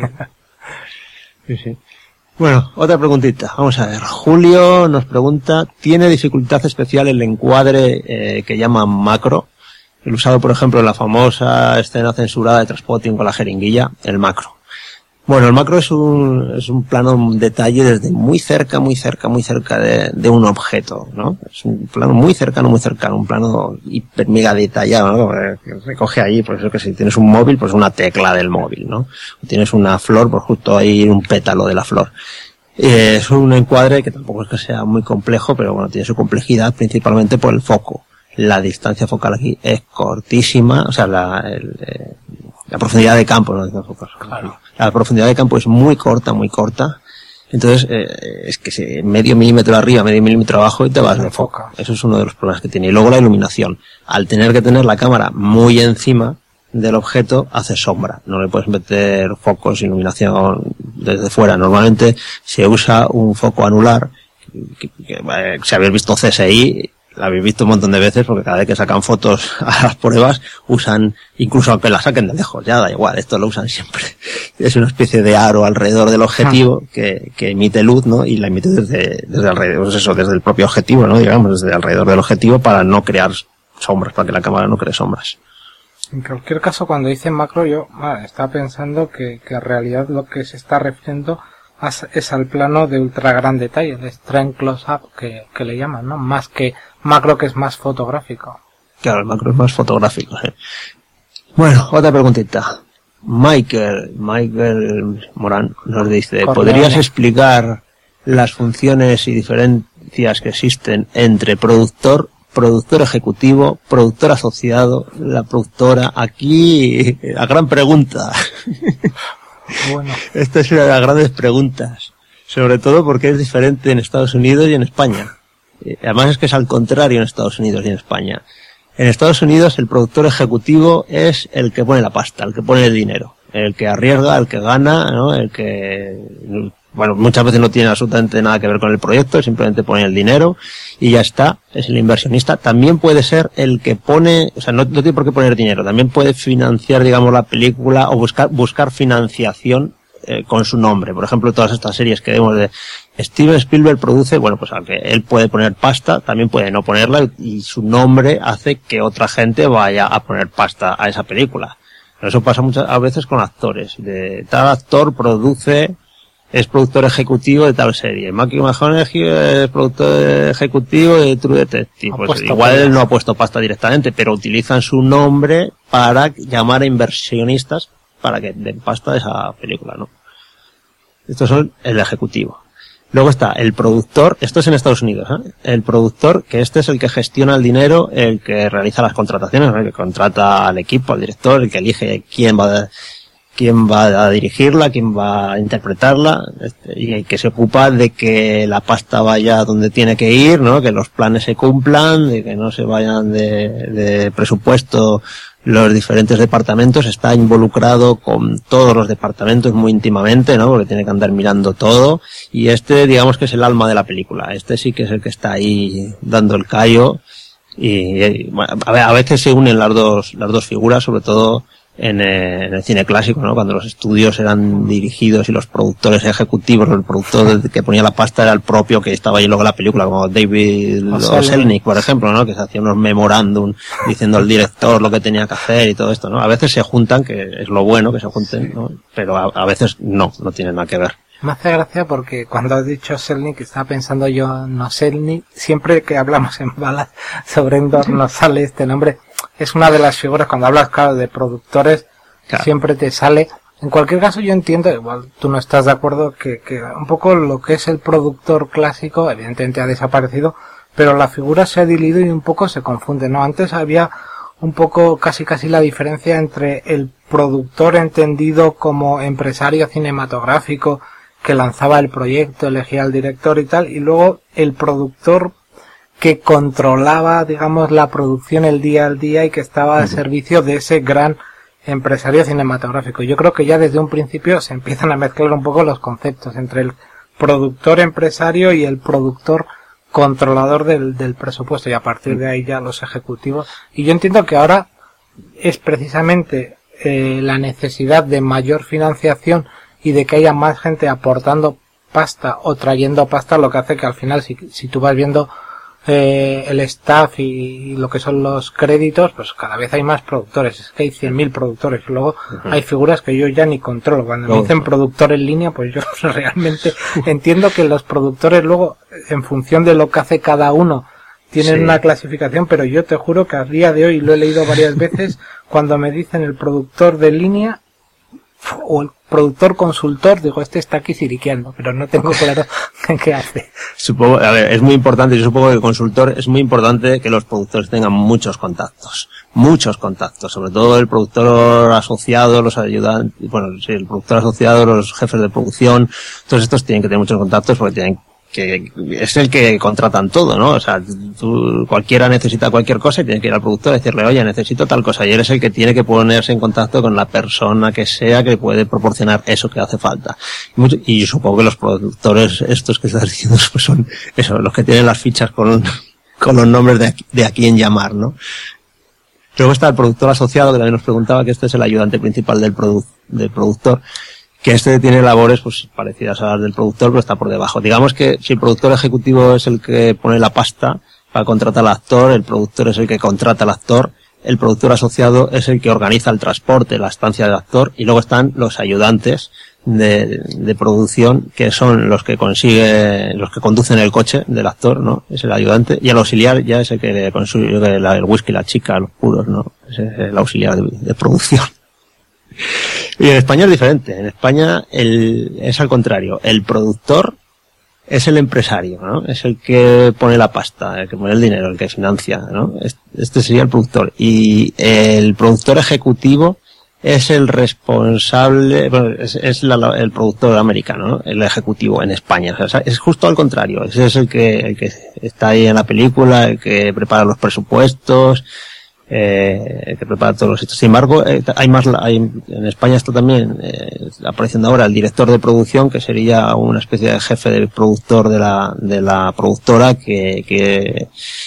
Sí, sí. Bueno, otra preguntita. Vamos a ver. Julio nos pregunta, ¿tiene dificultad especial el encuadre eh, que llaman macro? El usado, por ejemplo, en la famosa escena censurada de Trainspotting con la jeringuilla, el macro. Bueno, el macro es un, es un plano detalle desde muy cerca, muy cerca, muy cerca de, de un objeto, ¿no? Es un plano muy cercano, muy cercano, un plano hiper mega detallado, ¿no? Que recoge ahí, pues eso que si tienes un móvil, pues una tecla del móvil, ¿no? O tienes una flor, pues justo ahí un pétalo de la flor. Eh, es un encuadre que tampoco es que sea muy complejo, pero bueno, tiene su complejidad principalmente por el foco. La distancia focal aquí es cortísima, o sea, la, el, eh, la profundidad de campo, ¿no? Claro. La profundidad de campo es muy corta, muy corta. Entonces, eh, es que si medio milímetro arriba, medio milímetro abajo y te vas de foco. Eso es uno de los problemas que tiene. Y luego la iluminación. Al tener que tener la cámara muy encima del objeto, hace sombra. No le puedes meter focos, iluminación desde fuera. Normalmente se usa un foco anular, que, que, que eh, si habéis visto C S I, la habéis visto un montón de veces, porque cada vez que sacan fotos a las pruebas, usan, incluso aunque la saquen de lejos, ya da igual, esto lo usan siempre. Es una especie de aro alrededor del objetivo que, que emite luz, ¿no? Y la emite desde, desde alrededor, pues eso, desde el propio objetivo, ¿no? Digamos, desde alrededor del objetivo para no crear sombras, para que la cámara no cree sombras. En cualquier caso, cuando dice macro, yo ah, estaba pensando que, que en realidad lo que se está refiriendo es al plano de ultra gran detalle, de strength close-up, que, que le llaman, ¿no? Más que macro, que es más fotográfico. Claro, el macro es más fotográfico, ¿eh? Bueno, otra preguntita. Michael, Michael Morán nos dice, Corleone. ¿Podrías explicar las funciones y diferencias que existen entre productor, productor ejecutivo, productor asociado, la productora? Aquí, la gran pregunta. Bueno. Esta es una de las grandes preguntas. Sobre todo porque es diferente en Estados Unidos y en España. Además es que es al contrario en Estados Unidos y en España. En Estados Unidos el productor ejecutivo es el que pone la pasta, el que pone el dinero, el que arriesga, el que gana, ¿no? El que, bueno, muchas veces no tiene absolutamente nada que ver con el proyecto, simplemente pone el dinero y ya está, es el inversionista. También puede ser el que pone, o sea, no, no tiene por qué poner dinero, también puede financiar, digamos, la película o buscar, buscar financiación eh, con su nombre. Por ejemplo, todas estas series que vemos de Steven Spielberg produce, bueno, pues aunque él puede poner pasta, también puede no ponerla y su nombre hace que otra gente vaya a poner pasta a esa película. Eso pasa muchas a veces con actores. De tal actor produce, es productor ejecutivo de tal serie. Matthew McConaughey es productor ejecutivo de True Detective. Pues igual él no ha puesto pasta directamente, pero utilizan su nombre para llamar a inversionistas para que den pasta a esa película, ¿no? Estos son el ejecutivo. Luego está el productor, esto es en Estados Unidos, ¿eh? El productor, que este es el que gestiona el dinero, el que realiza las contrataciones, ¿no? El que contrata al equipo, al director, el que elige quién va a, quién va a dirigirla, quién va a interpretarla, este, y el que se ocupa de que la pasta vaya donde tiene que ir, ¿no? Que los planes se cumplan, de que no se vayan de, de presupuesto los diferentes departamentos, está involucrado con todos los departamentos muy íntimamente, ¿no? Porque tiene que andar mirando todo, y este, digamos que es el alma de la película. Este sí que es el que está ahí dando el callo, y, y bueno, a veces se unen las dos, las dos figuras, sobre todo en, eh, en el cine clásico, ¿no? Cuando los estudios eran dirigidos y los productores ejecutivos, el productor que ponía la pasta era el propio que estaba ahí luego en la película, como David Selznick, por ejemplo, ¿no? Que se hacía unos memorándum diciendo al director lo que tenía que hacer y todo esto, ¿no? A veces se juntan, que es lo bueno que se junten, ¿no? Pero a, a veces no, no tienen nada que ver. Me hace gracia porque cuando has dicho Selznick, estaba pensando yo, no Selznick, siempre que hablamos en balas sobre Endor nos sale este nombre. Es una de las figuras, cuando hablas, claro, de productores, claro, siempre te sale. En cualquier caso, yo entiendo, igual tú no estás de acuerdo, que, que un poco lo que es el productor clásico, evidentemente ha desaparecido, pero la figura se ha diluido y un poco se confunde, ¿no? Antes había un poco casi casi la diferencia entre el productor entendido como empresario cinematográfico que lanzaba el proyecto, elegía al director y tal, y luego el productor que controlaba, digamos, la producción el día al día y que estaba al servicio de ese gran empresario cinematográfico. Yo creo que ya desde un principio se empiezan a mezclar un poco los conceptos entre el productor empresario y el productor controlador del, del presupuesto, y a partir de ahí ya los ejecutivos. Y yo entiendo que ahora es precisamente eh, la necesidad de mayor financiación y de que haya más gente aportando pasta o trayendo pasta lo que hace que al final, si, si tú vas viendo Eh, el staff y, y lo que son los créditos, pues cada vez hay más productores. Es que hay cien mil productores. Luego uh-huh. hay figuras que yo ya ni controlo. Cuando no. me dicen productor en línea, pues yo realmente entiendo que los productores luego, en función de lo que hace cada uno, tienen sí. una clasificación, pero yo te juro que a día de hoy, lo he leído varias veces, cuando me dicen el productor de línea o el productor consultor, digo, este está aquí siriqueando, pero no tengo claro qué hace. Supongo, a ver, es muy importante, yo supongo que el consultor, es muy importante que los productores tengan muchos contactos, muchos contactos, sobre todo el productor asociado, los ayudantes, bueno, sí, el productor asociado, los jefes de producción, todos estos tienen que tener muchos contactos porque tienen que, es el que contratan todo, ¿no? O sea, tú, cualquiera necesita cualquier cosa y tiene que ir al productor y decirle, oye, necesito tal cosa, y eres el que tiene que ponerse en contacto con la persona que sea que puede proporcionar eso que hace falta. Y, mucho, y yo supongo que los productores estos que estás diciendo pues son eso, los que tienen las fichas con, con los nombres de, de a quién llamar, ¿no? Luego está el productor asociado, que también nos preguntaba, que este es el ayudante principal del produ, del productor, que este tiene labores pues parecidas a las del productor, pero está por debajo. Digamos que si el productor ejecutivo es el que pone la pasta para contratar al actor, el productor es el que contrata al actor, el productor asociado es el que organiza el transporte, la estancia del actor, y luego están los ayudantes de, de producción, que son los que consigue, los que conducen el coche del actor, ¿no? Es el ayudante, y el auxiliar ya es el que le consigue el whisky, la chica, los puros, ¿no? Es el auxiliar de, de producción. Y en España es diferente. En España el, es al contrario. El productor es el empresario, ¿no? Es el que pone la pasta, el que pone el dinero, el que financia, ¿no? Este sería el productor. Y el productor ejecutivo es el responsable, bueno, es, es la, el productor americano, ¿no? El ejecutivo en España. O sea, es justo al contrario. Ese es el que, el que está ahí en la película, el que prepara los presupuestos, eh, el que prepara todos los hechos. Sin embargo, eh, hay más, hay, en España está también eh, apareciendo ahora el director de producción, que sería una especie de jefe de productor de la, de la productora, que, que,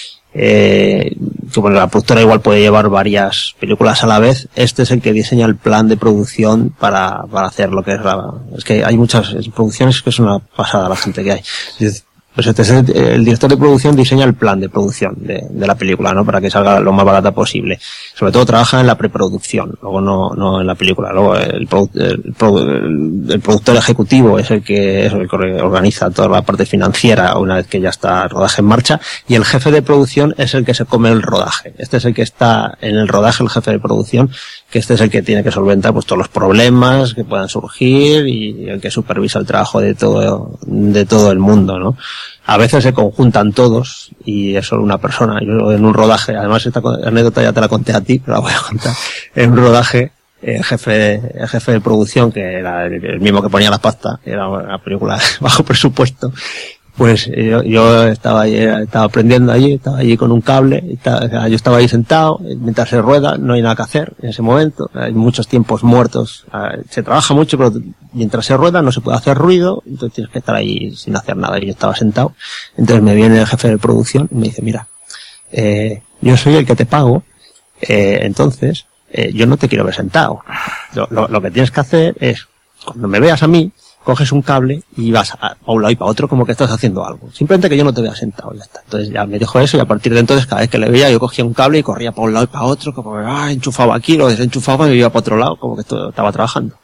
eh, que bueno, la productora igual puede llevar varias películas a la vez. Este es el que diseña el plan de producción para, para hacer lo que es la, es que hay muchas producciones que es una pasada la gente que hay. Pues este es el, el director de producción diseña el plan de producción de, de la película, ¿no? Para que salga lo más barata posible. Sobre todo trabaja en la preproducción, luego no, no en la película. Luego el, produ, el, el, el productor ejecutivo es el que, es el que organiza toda la parte financiera una vez que ya está el rodaje en marcha, y el jefe de producción es el que se come el rodaje. Este es el que está en el rodaje, el jefe de producción, que este es el que tiene que solventar pues todos los problemas que puedan surgir y el que supervisa el trabajo de todo, de todo el mundo, ¿no? A veces se conjuntan todos y es solo una persona. Yo en un rodaje, además esta anécdota ya te la conté a ti, pero la voy a contar. En un rodaje, el jefe, el jefe de producción, que era el mismo que ponía la pasta, era una película bajo presupuesto, pues yo, yo estaba ahí, estaba aprendiendo allí, estaba allí con un cable, estaba, yo estaba ahí sentado, mientras se rueda, no hay nada que hacer en ese momento, hay muchos tiempos muertos, se trabaja mucho, pero mientras se rueda no se puede hacer ruido, entonces tienes que estar ahí sin hacer nada, y yo estaba sentado. Entonces me viene el jefe de producción y me dice, mira, eh, yo soy el que te pago, eh, entonces, eh, yo no te quiero ver sentado. Lo, lo, lo que tienes que hacer es, cuando me veas a mí, coges un cable y vas a, a un lado y para otro como que estás haciendo algo. Simplemente que yo no te vea sentado y ya está. Entonces ya me dijo eso y a partir de entonces cada vez que le veía yo cogía un cable y corría para un lado y para otro, como que ah, enchufaba aquí, lo desenchufaba y me iba para otro lado, como que esto, estaba trabajando.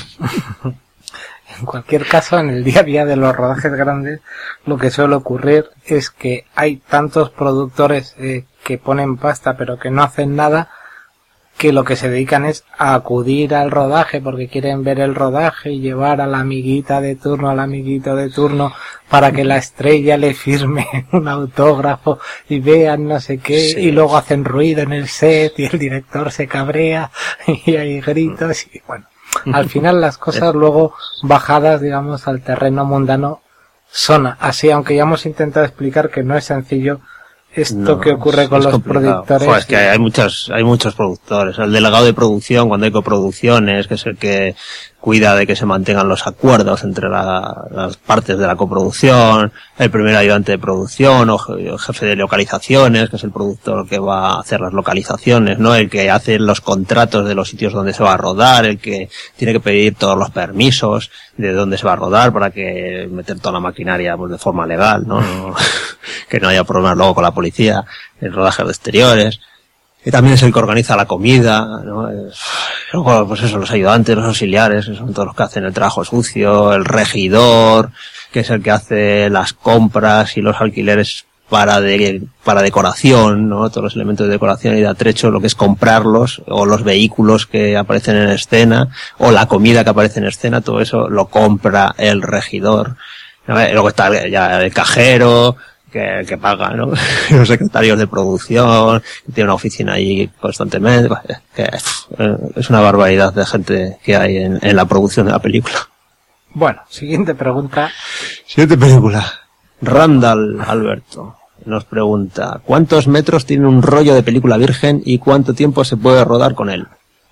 En cualquier caso, en el día a día de los rodajes grandes, lo que suele ocurrir es que hay tantos productores eh, que ponen pasta pero que no hacen nada, que lo que se dedican es a acudir al rodaje porque quieren ver el rodaje y llevar a la amiguita de turno, al amiguito de turno, para que la estrella le firme un autógrafo y vean no sé qué, sí. Y luego hacen ruido en el set y el director se cabrea y hay gritos y bueno, al final las cosas luego bajadas, digamos, al terreno mundano son así, aunque ya hemos intentado explicar que no es sencillo esto no, que ocurre con los complicado. productores. Joder, es que hay muchos, hay muchos productores. El delegado de producción, cuando hay coproducciones, que es el que cuida de que se mantengan los acuerdos entre la, las partes de la coproducción, el primer ayudante de producción, o el jefe de localizaciones, que es el productor que va a hacer las localizaciones, ¿no? El que hace los contratos de los sitios donde se va a rodar, el que tiene que pedir todos los permisos de dónde se va a rodar para que meter toda la maquinaria pues de forma legal, ¿no? no que no haya problemas luego con la policía, el rodaje de exteriores. Y también es el que organiza la comida, ¿no? Luego, pues eso, los ayudantes, los auxiliares, que son todos los que hacen el trabajo sucio, el regidor, que es el que hace las compras y los alquileres para de, para decoración, ¿no? Todos los elementos de decoración y de atrecho, lo que es comprarlos, o los vehículos que aparecen en escena, o la comida que aparece en escena, todo eso lo compra el regidor. Luego está ya el cajero, que, que paga, ¿no? Los secretarios de producción, que tiene una oficina ahí constantemente, que es una barbaridad de gente que hay en, en la producción de la película. Bueno, siguiente pregunta. Siguiente película. Randall Alberto nos pregunta, ¿cuántos metros tiene un rollo de película virgen y cuánto tiempo se puede rodar con él?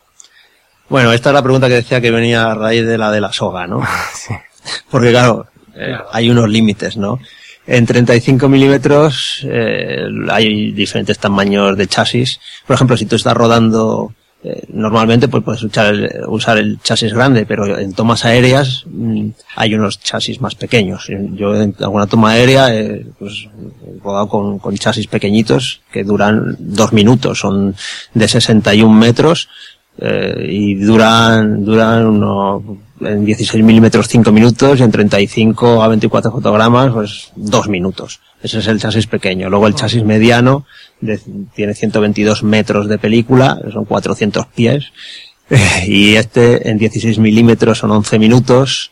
Bueno, esta es la pregunta que decía que venía a raíz de la de la soga, ¿no? Sí. Porque claro, eh, hay unos límites, ¿no? En treinta y cinco milímetros eh, hay diferentes tamaños de chasis. Por ejemplo, si tú estás rodando eh, normalmente, pues puedes usar el, usar el chasis grande, pero en tomas aéreas mmm, hay unos chasis más pequeños. Yo en alguna toma aérea eh, pues he rodado con, con chasis pequeñitos que duran dos minutos, son de sesenta y un metros eh, y duran duran unos en dieciséis milímetros cinco minutos y en treinta y cinco a veinticuatro fotogramas pues dos minutos. Ese es el chasis pequeño. Luego el chasis mediano de, tiene ciento veintidós metros de película, son cuatrocientos pies, y este en dieciséis milímetros son once minutos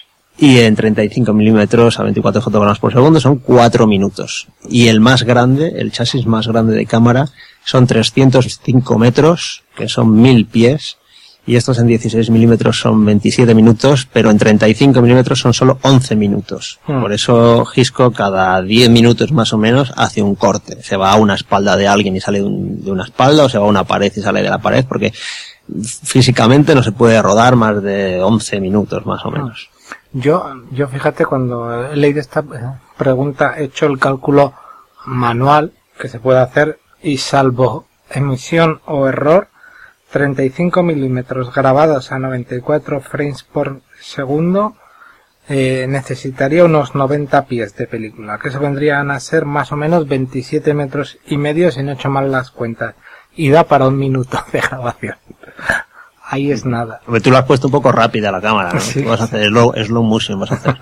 y en treinta y cinco milímetros a veinticuatro fotogramas por segundo son cuatro minutos. Y el más grande, el chasis más grande de cámara, son trescientos cinco metros, que son mil pies, y estos en dieciséis milímetros son veintisiete minutos, pero en treinta y cinco milímetros son solo once minutos. Mm. Por eso Hitchcock cada diez minutos más o menos hace un corte. Se va a una espalda de alguien y sale de, un, de una espalda, o se va a una pared y sale de la pared, porque físicamente no se puede rodar más de once minutos más o menos. Yo, yo fíjate, cuando he leído esta pregunta, he hecho el cálculo manual que se puede hacer y salvo emisión o error, treinta y cinco milímetros grabados a noventa y cuatro frames por segundo, eh, necesitaría unos noventa pies de película, que se vendrían a ser más o menos veintisiete metros y medio si no he hecho mal las cuentas, y da para un minuto de grabación. Ahí es nada. Porque tú lo has puesto un poco rápida la cámara, ¿no? Sí, vas a hacer slow, slow motion, vas a hacer.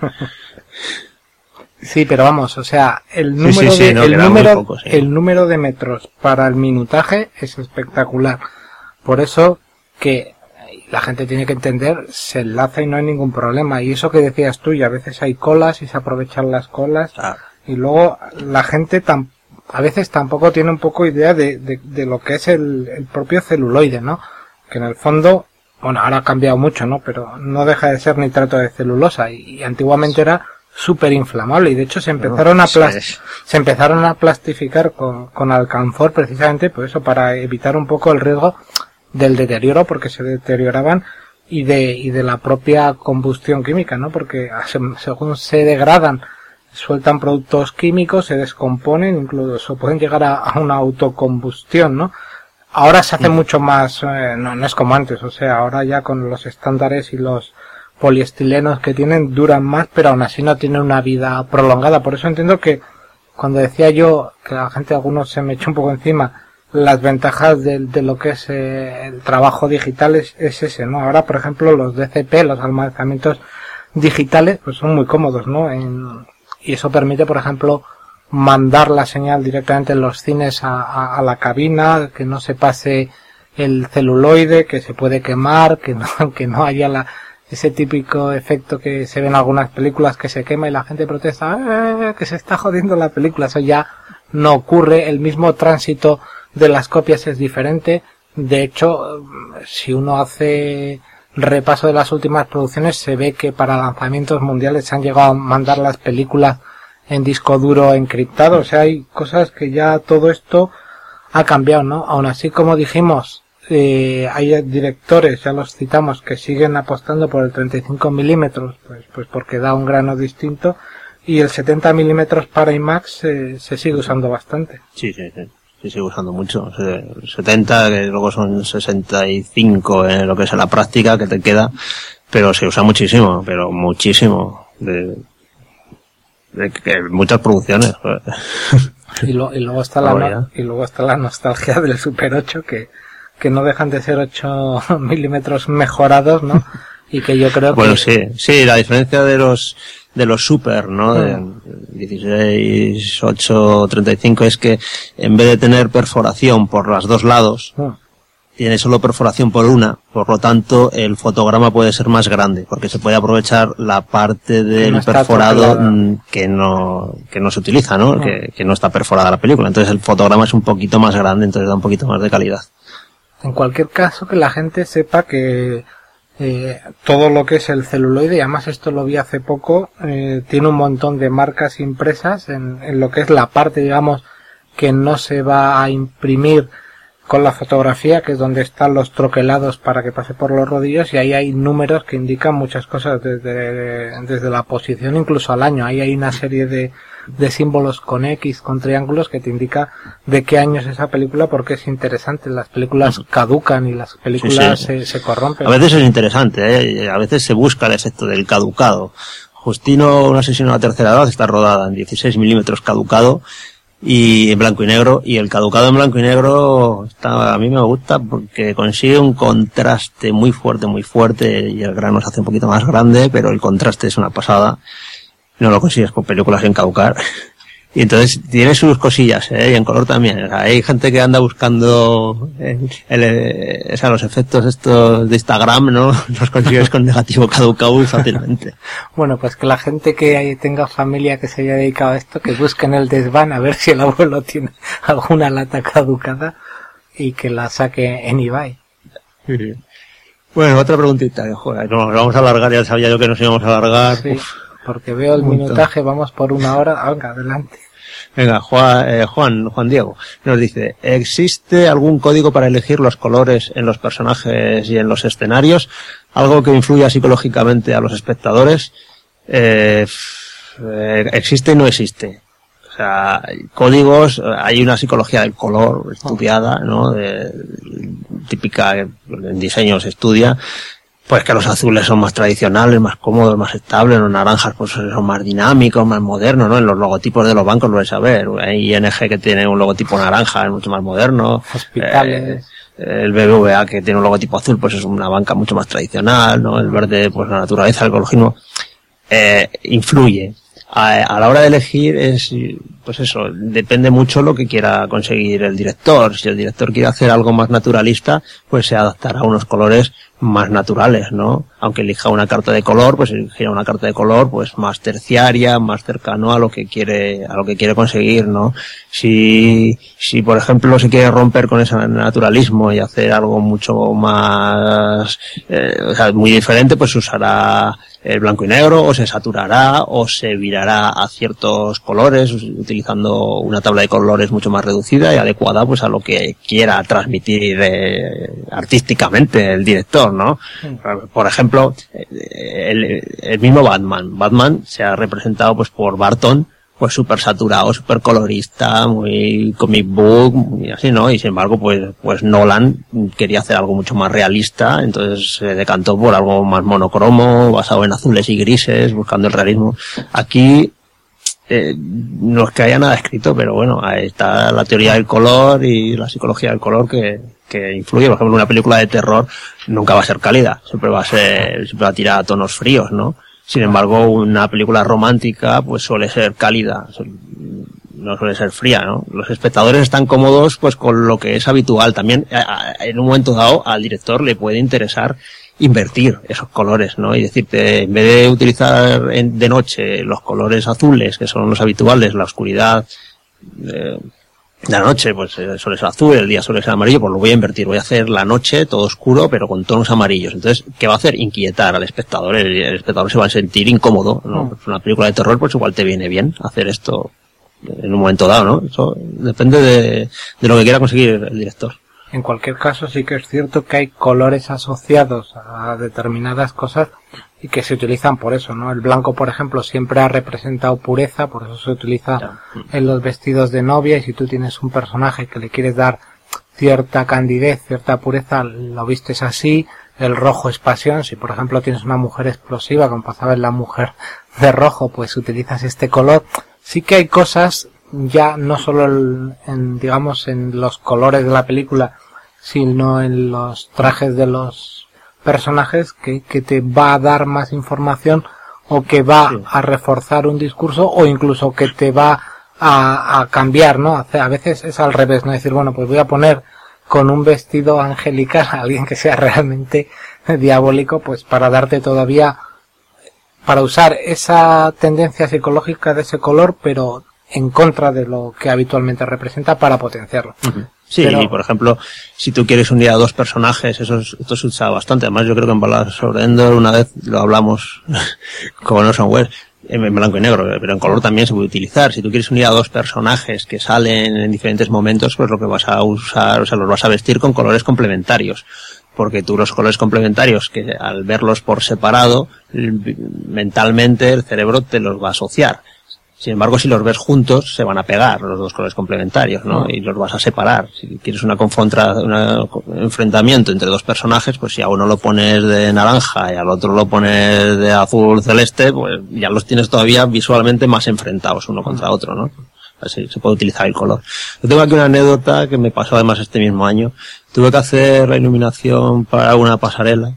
Sí, pero vamos, o sea, el número sí, sí, sí, de, no, el número, poco, sí. el número de metros para el minutaje es espectacular. Por eso que la gente tiene que entender, se enlaza y no hay ningún problema. Y eso que decías tú, y a veces hay colas y se aprovechan las colas. Ah. Y luego la gente tam, a veces tampoco tiene un poco idea de, de, de lo que es el, el propio celuloide, ¿no? Que en el fondo, bueno, ahora ha cambiado mucho, ¿no? Pero no deja de ser nitrato de celulosa. Y, y antiguamente era súper inflamable, y de hecho se empezaron a plas- se empezaron a plastificar con, con alcanfor precisamente por eso, para evitar un poco el riesgo del deterioro, porque se deterioraban, y de y de la propia combustión química, ¿no? Porque según se degradan, sueltan productos químicos, se descomponen, incluso pueden llegar a, a una autocombustión, ¿no? Ahora se hace mucho más, eh, no, no es como antes, o sea, ahora ya con los estándares y los poliestilenos que tienen duran más, pero aún así no tienen una vida prolongada. Por eso entiendo que cuando decía yo que la gente, algunos se me echó un poco encima, las ventajas de, de lo que es eh, el trabajo digital es, es ese, ¿no? Ahora, por ejemplo, los D C P, los almacenamientos digitales, pues son muy cómodos, ¿no? En, y eso permite, por ejemplo, mandar la señal directamente en los cines a, a, a la cabina, que no se pase el celuloide, que se puede quemar, que no, que no haya la ese típico efecto que se ve en algunas películas, que se quema y la gente protesta, ¡eh, que se está jodiendo la película! Eso ya no ocurre. El mismo tránsito de las copias es diferente. De hecho, si uno hace repaso de las últimas producciones, se ve que para lanzamientos mundiales se han llegado a mandar las películas en disco duro encriptado. O sea, hay cosas que ya todo esto ha cambiado, ¿no? Aún así, como dijimos, Eh, hay directores, ya los citamos, que siguen apostando por el treinta y cinco milímetros, pues, pues porque da un grano distinto, y el setenta milímetros para IMAX eh, se sigue usando bastante. Sí, sí, sí, se sigue usando mucho. setenta, que luego son sesenta y cinco en lo que es la práctica que te queda, pero se usa muchísimo, pero muchísimo, de, de, de muchas producciones. y, lo, y luego está la no, y luego está la nostalgia del Super ocho, que que no dejan de ser ocho milímetros mejorados, ¿no? Y que yo creo que... Bueno, sí, sí, la diferencia de los de los super, ¿no? De dieciséis, ocho, treinta y cinco es que en vez de tener perforación por los dos lados, tiene solo perforación por una, por lo tanto el fotograma puede ser más grande, porque se puede aprovechar la parte del no perforado que no que no se utiliza, ¿no? no. Que, que no está perforada la película, entonces el fotograma es un poquito más grande, entonces da un poquito más de calidad. En cualquier caso, que la gente sepa que eh, todo lo que es el celuloide, y además esto lo vi hace poco, eh, tiene un montón de marcas impresas en, en lo que es la parte, digamos, que no se va a imprimir con la fotografía, que es donde están los troquelados para que pase por los rodillos, y ahí hay números que indican muchas cosas desde, desde la posición incluso al año. Ahí hay una serie de de símbolos con X, con triángulos, que te indica de qué año es esa película, porque es interesante. Las películas caducan y las películas sí, sí. Se, se corrompen. A veces es interesante, ¿eh? A veces se busca el efecto del caducado. Justino, un asesino a la tercera edad, está rodada en dieciséis milímetros caducado y en blanco y negro, y el caducado en blanco y negro está, a mí me gusta porque consigue un contraste muy fuerte, muy fuerte, y el grano se hace un poquito más grande, pero el contraste es una pasada. No lo consigues con películas en caducar. Y entonces tiene sus cosillas, ¿eh? Y en color también. O sea, hay gente que anda buscando el, el, o sea, los efectos estos de Instagram, ¿no? Los consigues con negativo caducado muy fácilmente. Bueno, pues que la gente que tenga familia que se haya dedicado a esto, que busquen el desván a ver si el abuelo tiene alguna lata caducada y que la saque en eBay. Sí. Bueno, otra preguntita. Joder, nos vamos a alargar, ya sabía yo que nos íbamos a alargar. Sí, porque veo el minutaje, vamos por una hora. Venga, adelante. Venga, Juan, eh, Juan, Juan Diego nos dice, ¿existe algún código para elegir los colores en los personajes y en los escenarios? ¿Algo que influya psicológicamente a los espectadores? Eh, eh, ¿Existe y no existe? O sea, códigos, hay una psicología del color estudiada, ¿no? De, típica, en diseño se estudia. Pues que los azules son más tradicionales, más cómodos, más estables, los naranjas pues son más dinámicos, más modernos, ¿no? En los logotipos de los bancos lo vais a ver. Hay I N G que tiene un logotipo naranja, es mucho más moderno. Hospitales. Eh, el B B V A que tiene un logotipo azul, pues es una banca mucho más tradicional, ¿no? El verde, pues la naturaleza, el ecologismo, eh, influye. A, a la hora de elegir es, pues eso, depende mucho lo que quiera conseguir el director. Si el director quiere hacer algo más naturalista, pues se adaptará a unos colores más naturales, ¿no? Aunque elija una carta de color, pues elegirá una carta de color, pues más terciaria, más cercano a lo que quiere, a lo que quiere conseguir, ¿no? Si, si por ejemplo se quiere romper con ese naturalismo y hacer algo mucho más, eh, o sea, muy diferente, pues usará el blanco y negro, o se saturará, o se virará a ciertos colores, utilizando una tabla de colores mucho más reducida y adecuada, pues a lo que quiera transmitir eh, artísticamente el director, ¿no? Por ejemplo, el, el mismo Batman. Batman se ha representado pues por Barton, pues súper saturado, súper colorista, muy comic book, muy así, ¿no? Y sin embargo, pues, pues Nolan quería hacer algo mucho más realista, entonces se decantó por algo más monocromo, basado en azules y grises, buscando el realismo. Aquí, eh, no es que haya nada escrito, pero bueno, ahí está la teoría del color y la psicología del color que, que influye. Por ejemplo, una película de terror nunca va a ser cálida, siempre va a ser, siempre va a tirar a tonos fríos, ¿no? Sin embargo, una película romántica pues suele ser cálida, no suele ser fría, ¿no? Los espectadores están cómodos pues con lo que es habitual. También en un momento dado al director le puede interesar invertir esos colores, ¿no? Y decirte, en vez de utilizar en, de noche los colores azules, que son los habituales, la oscuridad, eh, la noche pues eh, suele ser azul, el día suele ser amarillo, pues lo voy a invertir, voy a hacer la noche todo oscuro pero con tonos amarillos. Entonces, ¿qué va a hacer? Inquietar al espectador, el, el espectador se va a sentir incómodo, ¿no? Mm. Pues una película de terror pues igual te viene bien hacer esto en un momento dado, ¿no? Eso depende de, de lo que quiera conseguir el director. En cualquier caso sí que es cierto que hay colores asociados a determinadas cosas y que se utilizan por eso, ¿no? El blanco, por ejemplo, siempre ha representado pureza, por eso se utiliza ya. en los vestidos de novia, y si tú tienes un personaje que le quieres dar cierta candidez, cierta pureza, lo vistes así. El rojo es pasión. Si por ejemplo tienes una mujer explosiva, como pasaba en La Mujer de Rojo, pues utilizas este color. Sí que hay cosas, ya no solo el, en, digamos, en los colores de la película, sino en los trajes de los personajes, que, que te va a dar más información, o que va sí. a reforzar un discurso, o incluso que te va a, a cambiar, ¿no? A veces es al revés, ¿no? Decir, bueno, pues voy a poner con un vestido angelical a alguien que sea realmente diabólico, pues para darte todavía, para usar esa tendencia psicológica de ese color, pero en contra de lo que habitualmente representa, para potenciarlo. Uh-huh. Sí, pero, y por ejemplo, si tú quieres unir a dos personajes, eso es, esto se usa bastante. Además, yo creo que en Baladas sobre Endor una vez lo hablamos con Orson Welles, en blanco y negro, pero en color también se puede utilizar. Si tú quieres unir a dos personajes que salen en diferentes momentos, pues lo que vas a usar, o sea, los vas a vestir con colores complementarios. Porque tú los colores complementarios, que al verlos por separado, mentalmente el cerebro te los va a asociar. Sin embargo, si los ves juntos, se van a pegar los dos colores complementarios, ¿no? Y los vas a separar. Si quieres una confronta, un enfrentamiento entre dos personajes, pues si a uno lo pones de naranja y al otro lo pones de azul celeste, pues ya los tienes todavía visualmente más enfrentados uno contra otro, ¿no? Así se puede utilizar el color. Yo tengo aquí una anécdota que me pasó además este mismo año. Tuve que hacer la iluminación para una pasarela.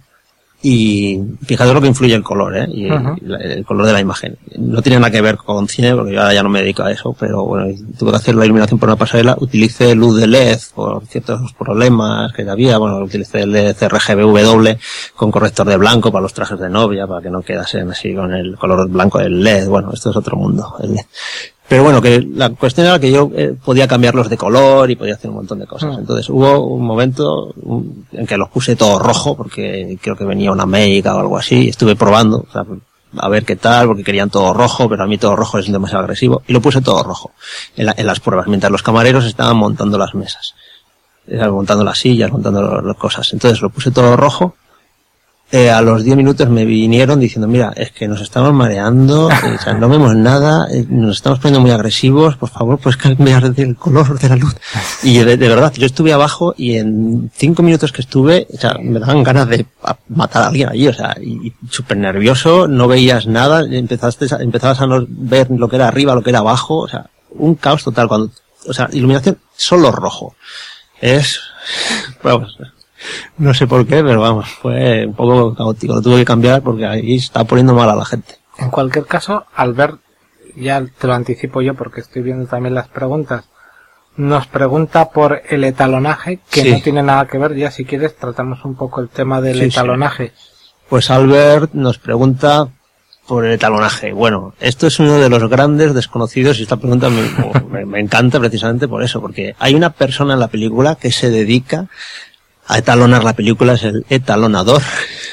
Y fíjate lo que influye el color, ¿eh? Y uh-huh. el, el color de la imagen. No tiene nada que ver con cine, porque yo ahora ya no me dedico a eso, pero bueno, tuve que hacer la iluminación por una pasarela. Utilicé luz de L E D por ciertos problemas que había. Bueno, utilicé el L E D R G B W con corrector de blanco para los trajes de novia, para que no quedasen así con el color blanco del L E D. Bueno, esto es otro mundo, el L E D. Pero bueno, que la cuestión era que yo eh, podía cambiarlos de color y podía hacer un montón de cosas. Entonces hubo un momento un, en que los puse todo rojo porque creo que venía una médica o algo así y estuve probando, o sea, a ver qué tal, porque querían todo rojo, pero a mí todo rojo es demasiado agresivo y lo puse todo rojo en, la, en las pruebas, mientras los camareros estaban montando las mesas, montando las sillas, montando las cosas. Entonces lo puse todo rojo. Eh, a los diez minutos me vinieron diciendo, mira, es que nos estamos mareando, eh, o sea, no vemos nada, eh, nos estamos poniendo muy agresivos, por favor, puedes cambiar el color de la luz. Y de, de verdad, yo estuve abajo y en cinco minutos que estuve, o sea, me daban ganas de matar a alguien allí, o sea, y, y súper nervioso, no veías nada, empezaste, empezabas a no ver lo que era arriba, lo que era abajo, o sea, un caos total cuando, o sea, iluminación solo rojo. Es, vamos, no sé por qué, pero vamos, fue un poco caótico. Lo tuve que cambiar porque ahí está poniendo mal a la gente. En cualquier caso, Albert, ya te lo anticipo yo porque estoy viendo también las preguntas, nos pregunta por el etalonaje, que sí. No tiene nada que ver. Ya si quieres tratamos un poco el tema del sí, etalonaje. Sí. Pues Albert nos pregunta por el etalonaje. Bueno, esto es uno de los grandes desconocidos y esta pregunta me, me, me encanta precisamente por eso, porque hay una persona en la película que se dedica a etalonar la película, es el etalonador,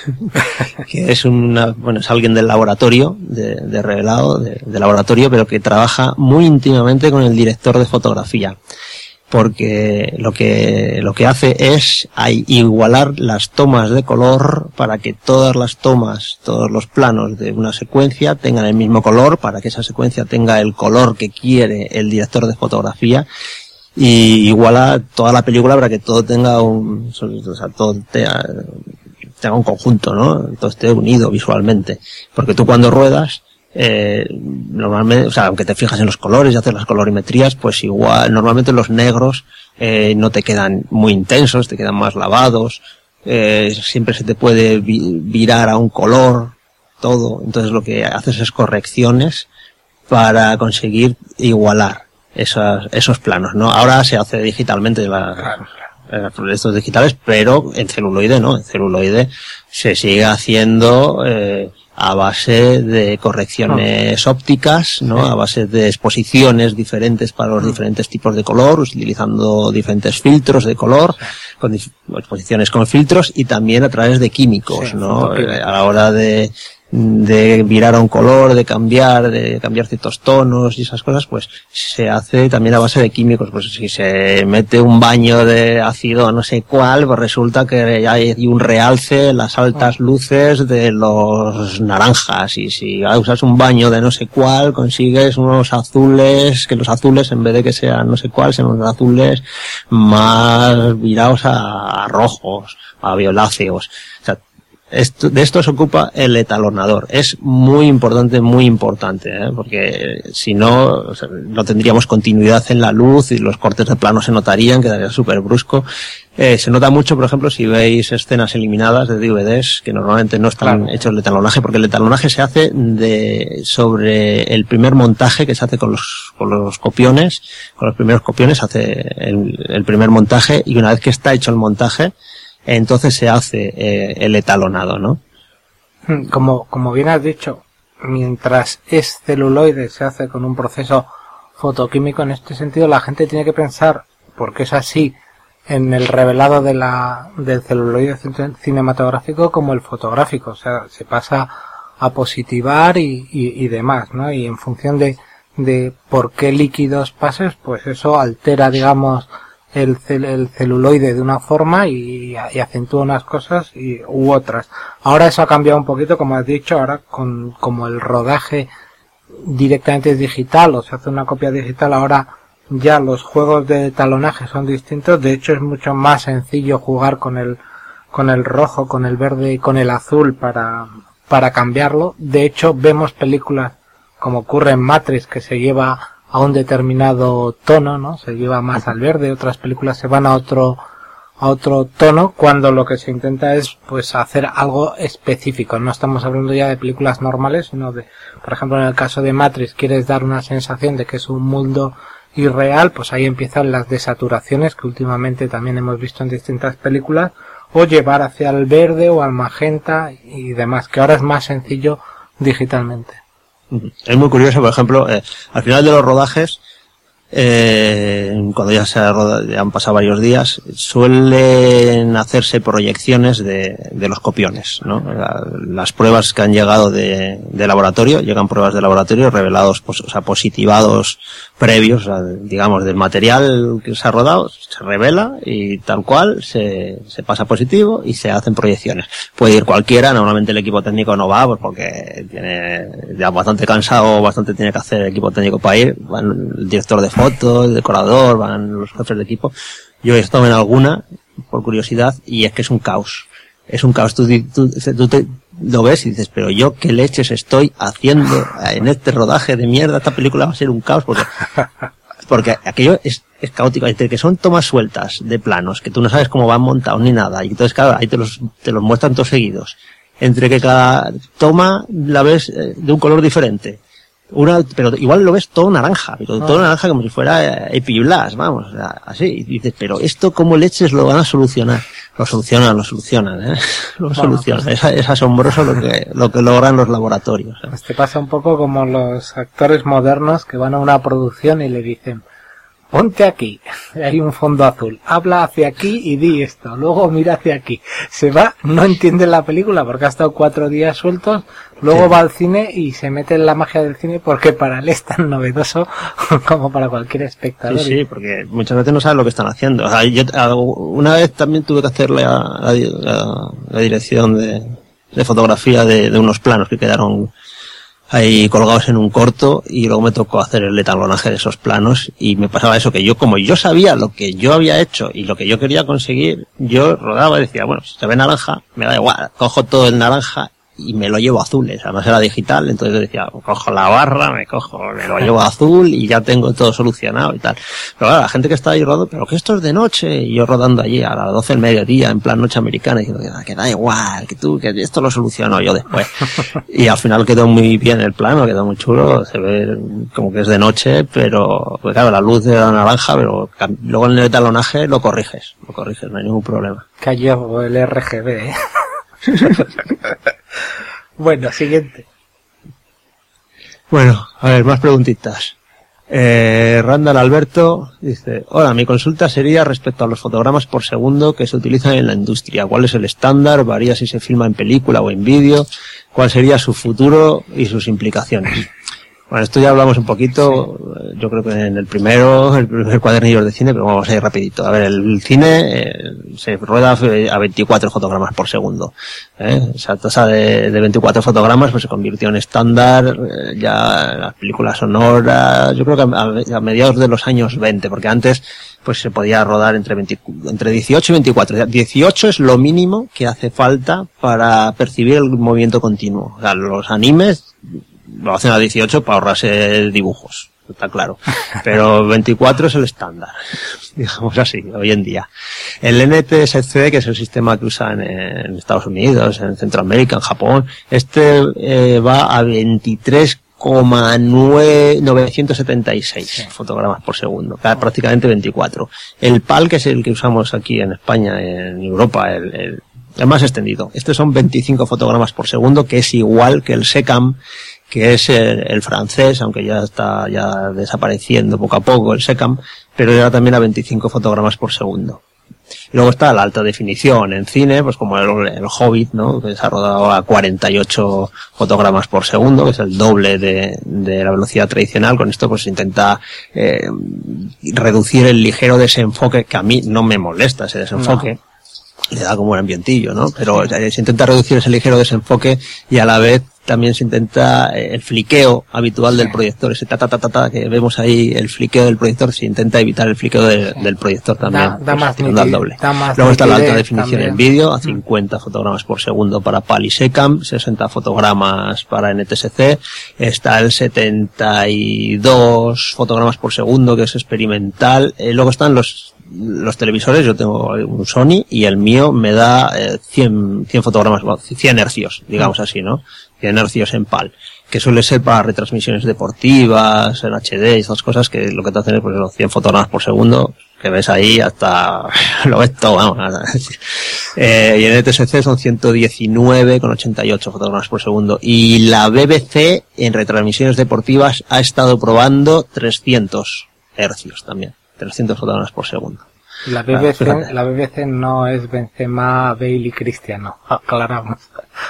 que es una, bueno, es alguien del laboratorio, de, de revelado, de, de laboratorio, pero que trabaja muy íntimamente con el director de fotografía, porque lo que, lo que hace es igualar las tomas de color para que todas las tomas, todos los planos de una secuencia tengan el mismo color, para que esa secuencia tenga el color que quiere el director de fotografía, y iguala toda la película para que todo tenga un, o sea, todo tenga, tenga un conjunto, ¿no? Todo esté unido visualmente. Porque tú cuando ruedas, eh, normalmente, o sea, aunque te fijas en los colores y haces las colorimetrías, pues igual, normalmente los negros, eh, no te quedan muy intensos, te quedan más lavados, eh, siempre se te puede vi- virar a un color, todo. Entonces lo que haces es correcciones para conseguir igualar esos, esos planos, ¿no? Ahora se hace digitalmente la, claro. estos digitales, pero en celuloide no, en celuloide se sigue haciendo eh, a base de correcciones no. ópticas, ¿no? Sí. A base de exposiciones diferentes para los mm. diferentes tipos de color, utilizando diferentes filtros de color, sí. con exposiciones con filtros y también a través de químicos, sí, ¿no? Eh, a la hora de de virar a un color, de cambiar, de cambiar ciertos tonos y esas cosas, pues se hace también a base de químicos. Pues si se mete un baño de ácido no sé cuál, pues resulta que hay un realce en las altas luces de los naranjas, y si usas un baño de no sé cuál, consigues unos azules, que los azules en vez de que sean no sé cuál, sean unos azules más virados a, a rojos, a violáceos. O sea, Esto, de esto se ocupa el etalonador. Es muy importante, muy importante, ¿eh? Porque si no, o sea, no tendríamos continuidad en la luz y los cortes de plano se notarían, quedaría súper brusco. Eh, se nota mucho, por ejemplo, si veis escenas eliminadas de D V Ds que normalmente no están claro. hechos de etalonaje, porque el etalonaje se hace de sobre el primer montaje que se hace con los, con los copiones, con los primeros copiones se hace el, el primer montaje, y una vez que está hecho el montaje, entonces se hace eh, el etalonado, ¿no? Como, como bien has dicho, mientras es celuloide se hace con un proceso fotoquímico. En este sentido la gente tiene que pensar, porque es así, en el revelado de la, del celuloide cinematográfico como el fotográfico. O sea, se pasa a positivar y, y, y demás, ¿no? Y en función de, de por qué líquidos pases, pues eso altera, digamos, El, cel, el celuloide de una forma y, y acentúa unas cosas y, u otras. Ahora eso ha cambiado un poquito, como has dicho, ahora con como el rodaje directamente es digital o se hace una copia digital, ahora ya los juegos de talonaje son distintos. De hecho es mucho más sencillo jugar con el con el rojo, con el verde y con el azul para para cambiarlo. De hecho vemos películas como ocurre en Matrix, que se lleva a un determinado tono, ¿no? Se lleva más al verde, otras películas se van a otro a otro tono, cuando lo que se intenta es pues hacer algo específico. No estamos hablando ya de películas normales, sino de, por ejemplo, en el caso de Matrix, quieres dar una sensación de que es un mundo irreal, pues ahí empiezan las desaturaciones que últimamente también hemos visto en distintas películas, o llevar hacia el verde o al magenta y demás, que ahora es más sencillo digitalmente. Es muy curioso, por ejemplo, eh, al final de los rodajes, eh, cuando ya se ha rodado, ya han pasado varios días, suelen hacerse proyecciones de, de los copiones, ¿no? La, las pruebas que han llegado de, de laboratorio, llegan pruebas de laboratorio revelados, pues, o sea, positivados previos, o sea, digamos, del material que se ha rodado, se revela y tal cual se, se pasa positivo y se hacen proyecciones. Puede ir cualquiera, normalmente el equipo técnico no va, pues porque tiene ya bastante cansado, bastante tiene que hacer el equipo técnico para ir, van el director de foto, el decorador, van los jefes de equipo. Yo he estado en alguna, por curiosidad, y es que es un caos. Es un caos. Tú, tú, tú te lo ves y dices, pero yo qué leches estoy haciendo en este rodaje de mierda, esta película va a ser un caos, porque, porque aquello es, es caótico, entre que son tomas sueltas de planos, que tú no sabes cómo van montados ni nada, y entonces claro, ahí te los, te los muestran todos seguidos, entre que cada toma la ves de un color diferente. Una, pero igual lo ves todo naranja, pero todo naranja como si fuera Epiblas, vamos, o sea, así, y dices, pero esto cómo leches lo van a solucionar. Lo solucionan, lo solucionan, ¿eh? Lo bueno, solucionan. Pues, es, es asombroso lo que, lo que logran los laboratorios, ¿eh? Pues te pasa un poco como los actores modernos que van a una producción y le dicen, ponte aquí, hay un fondo azul, habla hacia aquí y di esto, luego mira hacia aquí. Se va, no entiende la película porque ha estado cuatro días sueltos, luego sí. Va al cine y se mete en la magia del cine porque para él es tan novedoso como para cualquier espectador. Sí, sí, porque muchas veces no saben lo que están haciendo. O sea, yo una vez también tuve que hacer la, la, la, la dirección de, de fotografía de, de unos planos que quedaron ahí colgados en un corto y luego me tocó hacer el etalonaje de esos planos y me pasaba eso, que yo como yo sabía lo que yo había hecho y lo que yo quería conseguir, yo rodaba y decía, bueno, si se ve naranja, me da igual, cojo todo el naranja y me lo llevo azules, además era digital, entonces yo decía, cojo la barra, me cojo, me lo llevo azul y ya tengo todo solucionado y tal. Pero claro, la gente que estaba ahí rodando, pero que esto es de noche, y yo rodando allí a las doce del mediodía, en plan noche americana, diciendo que da igual, que tú, que esto lo soluciono yo después. Y al final quedó muy bien el plano, quedó muy chulo, se ve como que es de noche, pero, pues claro, la luz era naranja, pero luego en el etalonaje lo corriges, lo corriges, no hay ningún problema. Cayó el R G B, ¿eh? Bueno, siguiente. Bueno, a ver, más preguntitas. Eh, Randall Alberto dice, hola, mi consulta sería respecto a los fotogramas por segundo que se utilizan en la industria. ¿Cuál es el estándar? ¿Varía si se filma en película o en vídeo? ¿Cuál sería su futuro y sus implicaciones? Bueno, esto ya hablamos un poquito, sí. Yo creo que en el primero, el primer cuadernillo de cine, pero vamos a ir rapidito. A ver, el cine eh, se rueda a veinticuatro fotogramas por segundo. ¿eh? Esa tasa de, de veinticuatro fotogramas pues se convirtió en estándar, eh, ya en las películas sonoras, yo creo que a, a mediados de los años veinte, porque antes pues se podía rodar entre veinte, entre dieciocho y veinticuatro. dieciocho es lo mínimo que hace falta para percibir el movimiento continuo. O sea, los animes lo hacen a dieciocho para ahorrarse dibujos, está claro. Pero veinticuatro es el estándar, digamos así, hoy en día. El N T S C, que es el sistema que usan en Estados Unidos, en Centroamérica, en Japón, este eh, va a veintitrés coma novecientos setenta y seis sí. fotogramas por segundo, cada prácticamente veinticuatro. El P A L, que es el que usamos aquí en España, en Europa, el, el, el más extendido, estos son veinticinco fotogramas por segundo, que es igual que el SECAM, que es el, el francés, aunque ya está ya desapareciendo poco a poco el SECAM, pero era también a veinticinco fotogramas por segundo. Y luego está la alta definición en cine, pues como el, el Hobbit, ¿no? Que se ha rodado a cuarenta y ocho fotogramas por segundo, que es el doble de, de la velocidad tradicional. Con esto pues se intenta eh, reducir el ligero desenfoque, que a mí no me molesta ese desenfoque. No. Le da como un ambientillo, ¿no? Pero eh, se intenta reducir ese ligero desenfoque y a la vez también se intenta eh, el fliqueo habitual sí. del proyector, ese ta ta ta ta ta que vemos ahí, el fliqueo del proyector, se intenta evitar el fliqueo de, sí. del proyector también, da, da pues, más tirando al doble. Luego está la alta definición también en vídeo, a cincuenta fotogramas por segundo para P A L y SECAM, sesenta fotogramas para N T S C, está el setenta y dos fotogramas por segundo, que es experimental, eh, luego están los los televisores, yo tengo un Sony y el mío me da eh, cien, cien fotogramas, cien hercios, digamos así, ¿no? cien hercios en P A L, que suele ser para retransmisiones deportivas, en H D y esas cosas que lo que te hacen es pues los cien fotogramas por segundo, que ves ahí hasta, lo ves todo, vamos. Eh, y en el N T S C son ciento diecinueve coma ochenta y ocho fotogramas por segundo. Y la B B C en retransmisiones deportivas ha estado probando trescientos hercios también. trescientos fotogramas por segundo. La B B C, ah, la B B C no es Benzema, Bale y Cristiano. Aclaramos.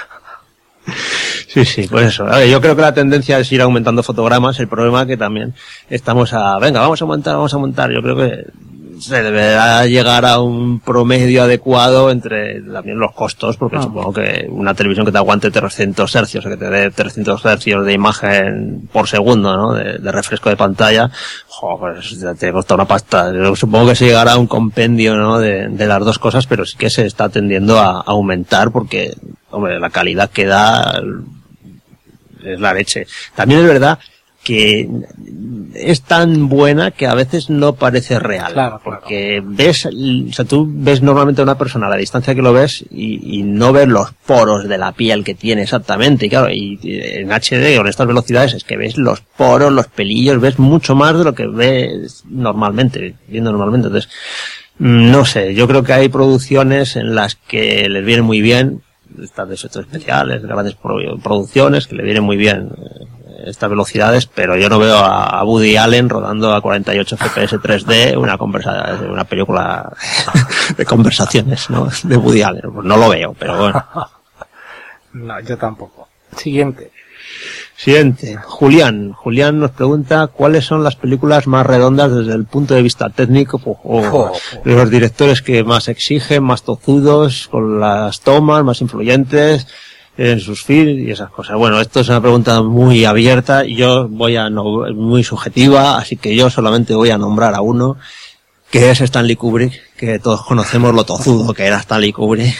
Sí, sí, pues eso. A ver, yo creo que la tendencia es ir aumentando fotogramas. El problema es que también estamos a, venga, vamos a aumentar, vamos a aumentar. Yo creo que se deberá llegar a un promedio adecuado entre también los costos, porque ah. supongo que una televisión que te aguante trescientos hercios o que te dé trescientos hercios de imagen por segundo, ¿no? De, de refresco de pantalla, joder, pues te cuesta una pasta. Yo supongo que se llegará a un compendio, ¿no? De, de las dos cosas, pero sí que se está tendiendo a, a aumentar porque, hombre, la calidad que da es la leche. También es verdad que es tan buena que a veces no parece real. Claro, porque claro. ves, o sea, tú ves normalmente a una persona a la distancia que lo ves y, y no ves los poros de la piel que tiene exactamente. Y claro, y en H D con estas velocidades es que ves los poros, los pelillos, ves mucho más de lo que ves normalmente, viendo normalmente. Entonces, no sé, yo creo que hay producciones en las que les viene muy bien estas de efectos especiales, grandes producciones que le vienen muy bien estas velocidades, pero yo no veo a Woody Allen rodando a cuarenta y ocho F P S tres D una conversa, una película de conversaciones, ¿no? De Woody Allen. Pues no lo veo, pero bueno. No, yo tampoco. Siguiente. Siguiente. Julián. Julián nos pregunta cuáles son las películas más redondas desde el punto de vista técnico, o, o oh, oh. los directores que más exigen, más tozudos, con las tomas más influyentes en sus films y esas cosas. Bueno, esto es una pregunta muy abierta y yo voy a no, muy subjetiva, así que yo solamente voy a nombrar a uno, que es Stanley Kubrick, que todos conocemos lo tozudo que era Stanley Kubrick,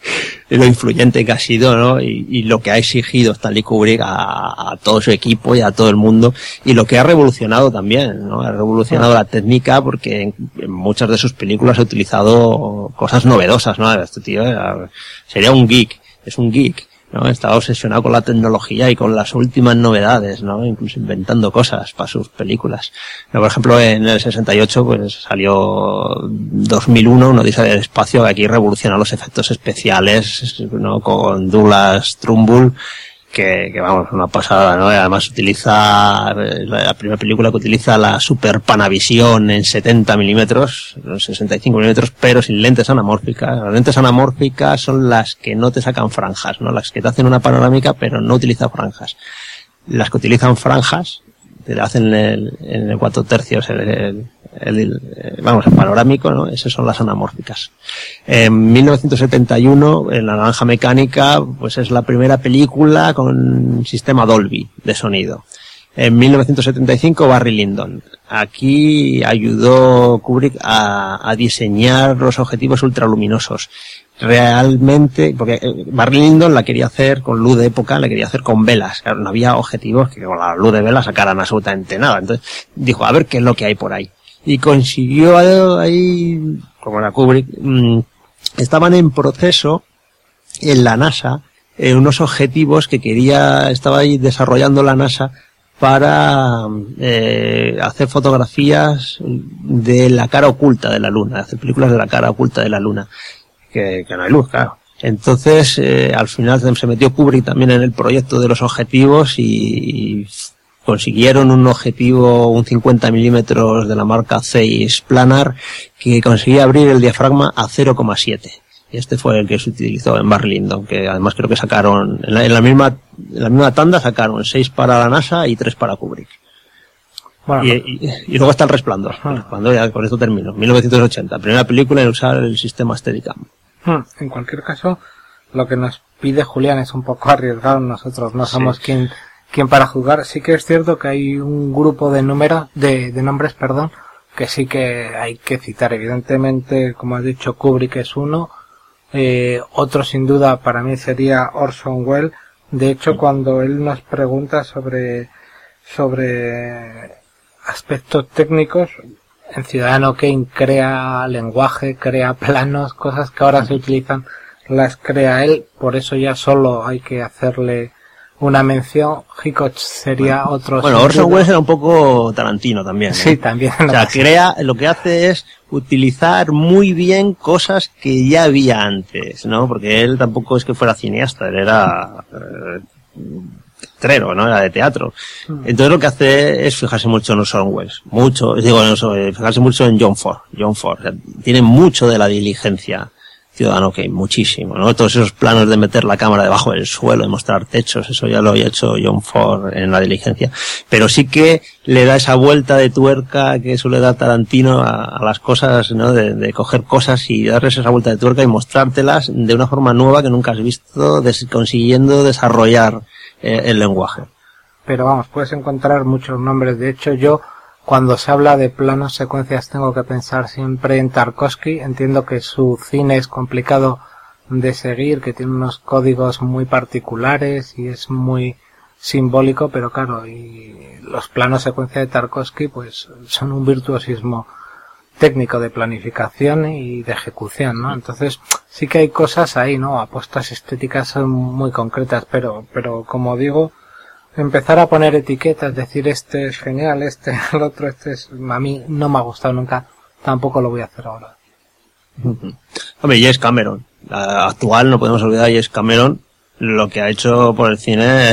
y lo influyente que ha sido, ¿no? Y, y lo que ha exigido Stanley Kubrick a, a todo su equipo y a todo el mundo, y lo que ha revolucionado también, ¿no? Ha revolucionado la técnica porque en, en muchas de sus películas ha utilizado cosas novedosas, ¿no? Este tío era, sería un geek, es un geek, ¿no? Estaba obsesionado con la tecnología y con las últimas novedades, ¿no? Incluso inventando cosas para sus películas. Por ejemplo, en el sesenta y ocho, pues salió dos mil uno, una Odisea del espacio, que aquí revoluciona los efectos especiales, ¿no? Con Douglas Trumbull, que, que vamos, una pasada, ¿no? Y además utiliza, la primera película que utiliza la Super Panavision en setenta milímetros, en sesenta y cinco milímetros, pero sin lentes anamórficas. Las lentes anamórficas son las que no te sacan franjas, ¿no? Las que te hacen una panorámica, pero no utilizan franjas. Las que utilizan franjas, te hacen el, en el cuatro tercios, el, el, el, el, vamos, el panorámico, ¿no? Esas son las anamórficas. En mil novecientos setenta y uno, en La Naranja Mecánica, pues es la primera película con sistema Dolby de sonido. En mil novecientos setenta y cinco, Barry Lyndon. Aquí ayudó Kubrick a, a diseñar los objetivos ultraluminosos. Realmente, porque Barry Lyndon la quería hacer con luz de época, la quería hacer con velas. Claro, no había objetivos que con la luz de velas sacaran absolutamente nada. Entonces dijo, a ver qué es lo que hay por ahí. Y consiguió ahí, como era Kubrick, mmm, estaban en proceso en la NASA, en unos objetivos que quería, estaba ahí desarrollando la NASA para eh, hacer fotografías de la cara oculta de la Luna, hacer películas de la cara oculta de la Luna. Que, que no hay luz, claro. Entonces, eh, al final se metió Kubrick también en el proyecto de los objetivos y consiguieron un objetivo, un cincuenta milímetros de la marca Zeiss Planar, que conseguía abrir el diafragma a cero coma siete. Y este fue el que se utilizó en Barry Lyndon, que además creo que sacaron, en la, en la misma, en la misma tanda sacaron seis para la NASA y tres para Kubrick. Bueno, y, y, y luego está El Resplandor. El Resplandor, ya con esto termino. mil novecientos ochenta, primera película en usar el sistema Steadicam. En cualquier caso, lo que nos pide Julián es un poco arriesgado. Nosotros no somos sí. quien, quien para juzgar. Sí que es cierto que hay un grupo de números, de, de nombres, perdón, que sí que hay que citar. Evidentemente, como has dicho, Kubrick es uno. Eh, otro sin duda para mí sería Orson Welles. De hecho, cuando él nos pregunta sobre, sobre aspectos técnicos, en Ciudadano Kane crea lenguaje, crea planos, cosas que ahora se utilizan, las crea él, por eso ya solo hay que hacerle una mención. Hitchcock sería bueno, otro. Bueno, Orson Welles era un poco Tarantino también, ¿eh? Sí, también. O sea, crea, lo que hace es utilizar muy bien cosas que ya había antes, ¿no? Porque él tampoco es que fuera cineasta, él era eh, teatrero, ¿no? Era de teatro. Entonces lo que hace es fijarse mucho en Orson Welles, mucho, digo, no, fijarse mucho en John Ford. John Ford, o sea, tiene mucho de la diligencia Ciudadano Kane, muchísimo, ¿no? Todos esos planos de meter la cámara debajo del suelo, de mostrar techos, eso ya lo había hecho John Ford en La Diligencia, pero sí que le da esa vuelta de tuerca que suele dar Tarantino a, a las cosas, ¿no? De, de coger cosas y darles esa vuelta de tuerca y mostrártelas de una forma nueva que nunca has visto, des- consiguiendo desarrollar eh, el lenguaje. Pero vamos, puedes encontrar muchos nombres. De hecho, yo, cuando se habla de planos secuencias, tengo que pensar siempre en Tarkovsky. Entiendo que su cine es complicado de seguir, que tiene unos códigos muy particulares y es muy simbólico, pero claro, y los planos secuencia de Tarkovsky pues son un virtuosismo técnico de planificación y de ejecución, ¿no? Entonces sí que hay cosas ahí, ¿no? Apuestas estéticas son muy concretas, pero pero como digo, empezar a poner etiquetas, decir este es genial, este el otro, este es, a mí no me ha gustado nunca, tampoco lo voy a hacer ahora. Uh-huh. Hombre, James Cameron, la actual, no podemos olvidar a James Cameron, lo que ha hecho por el cine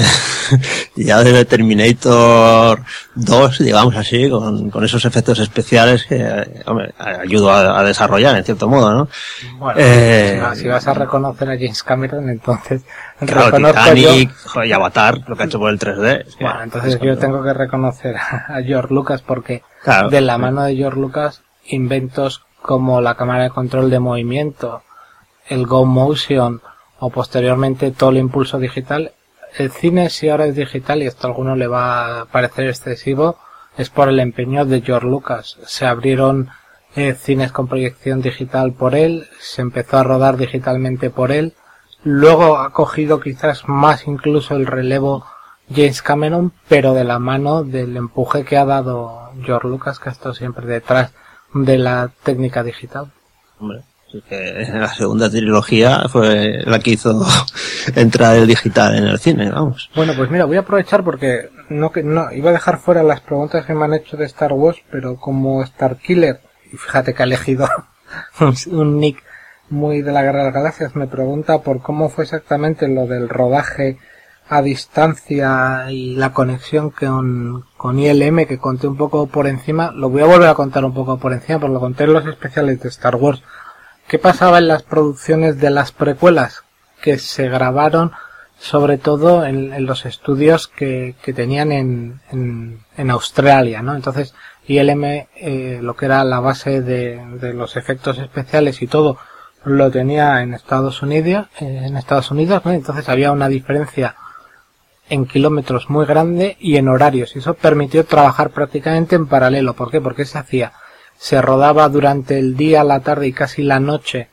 ya de Terminator dos, digamos así, con, con esos efectos especiales que, hombre, ayudó a, a desarrollar en cierto modo, ¿no? Bueno, eh, si, si vas a reconocer a James Cameron, entonces claro, reconozco Titanic, yo... joder, y Avatar, lo que ha hecho por el tres D. Es que, bueno, entonces es yo tengo que reconocer a George Lucas porque claro, de la sí. mano de George Lucas, inventos como la cámara de control de movimiento, el Go Motion o posteriormente todo el impulso digital. El cine, si ahora es digital, y esto a alguno le va a parecer excesivo, es por el empeño de George Lucas. Se abrieron eh, cines con proyección digital por él, se empezó a rodar digitalmente por él, luego ha cogido quizás más incluso el relevo James Cameron, pero de la mano del empuje que ha dado George Lucas, que ha estado siempre detrás de la técnica digital. Hombre, es que la segunda trilogía fue la que hizo entrar el digital en el cine, vamos. Bueno, pues mira, voy a aprovechar porque no que no iba a dejar fuera las preguntas que me han hecho de Star Wars, pero como Starkiller, y fíjate que ha elegido un, un nick muy de la Guerra de las Galaxias, me pregunta por cómo fue exactamente lo del rodaje a distancia y la conexión con, con I L M, que conté un poco por encima. Lo voy a volver a contar un poco por encima, porque lo conté en los especiales de Star Wars. ¿Qué pasaba en las producciones de las precuelas? Que se grabaron sobre todo en, en los estudios que, que tenían en, en, en Australia, ¿no? Entonces I L M, eh, lo que era la base de, de los efectos especiales y todo, lo tenía en Estados Unidos, eh, en Estados Unidos, ¿no? Entonces había una diferencia en kilómetros muy grande y en horarios, y eso permitió trabajar prácticamente en paralelo. ¿Por qué? Porque se hacía, se rodaba durante el día, la tarde y casi la noche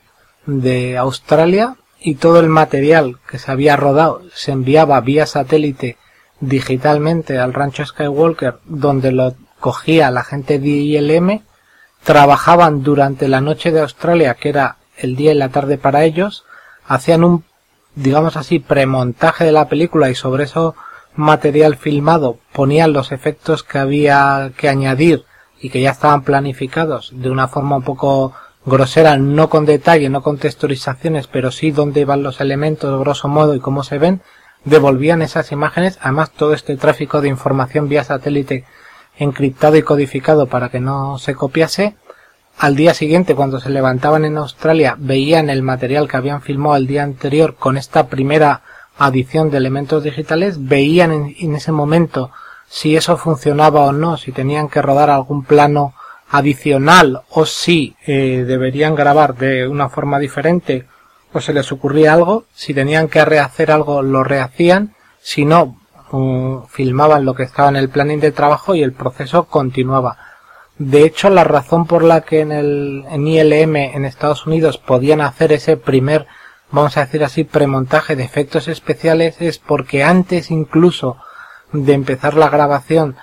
de Australia, y todo el material que se había rodado se enviaba vía satélite digitalmente al rancho Skywalker, donde lo cogía la gente de I L M, trabajaban durante la noche de Australia, que era el día y la tarde para ellos, hacían un, digamos así, premontaje de la película y sobre eso material filmado ponían los efectos que había que añadir y que ya estaban planificados de una forma un poco grosera, no con detalle, no con texturizaciones, pero sí dónde van los elementos, grosso modo, y cómo se ven, devolvían esas imágenes. Además, todo este tráfico de información vía satélite encriptado y codificado para que no se copiase. Al día siguiente, cuando se levantaban en Australia, veían el material que habían filmado el día anterior con esta primera adición de elementos digitales, veían en, en ese momento si eso funcionaba o no, si tenían que rodar algún plano adicional o si eh, deberían grabar de una forma diferente o se les ocurría algo. Si tenían que rehacer algo, lo rehacían, si no, um, filmaban lo que estaba en el planning de trabajo y el proceso continuaba. De hecho, la razón por la que en el en I L M en Estados Unidos podían hacer ese primer, vamos a decir así, premontaje de efectos especiales es porque antes incluso de empezar la grabación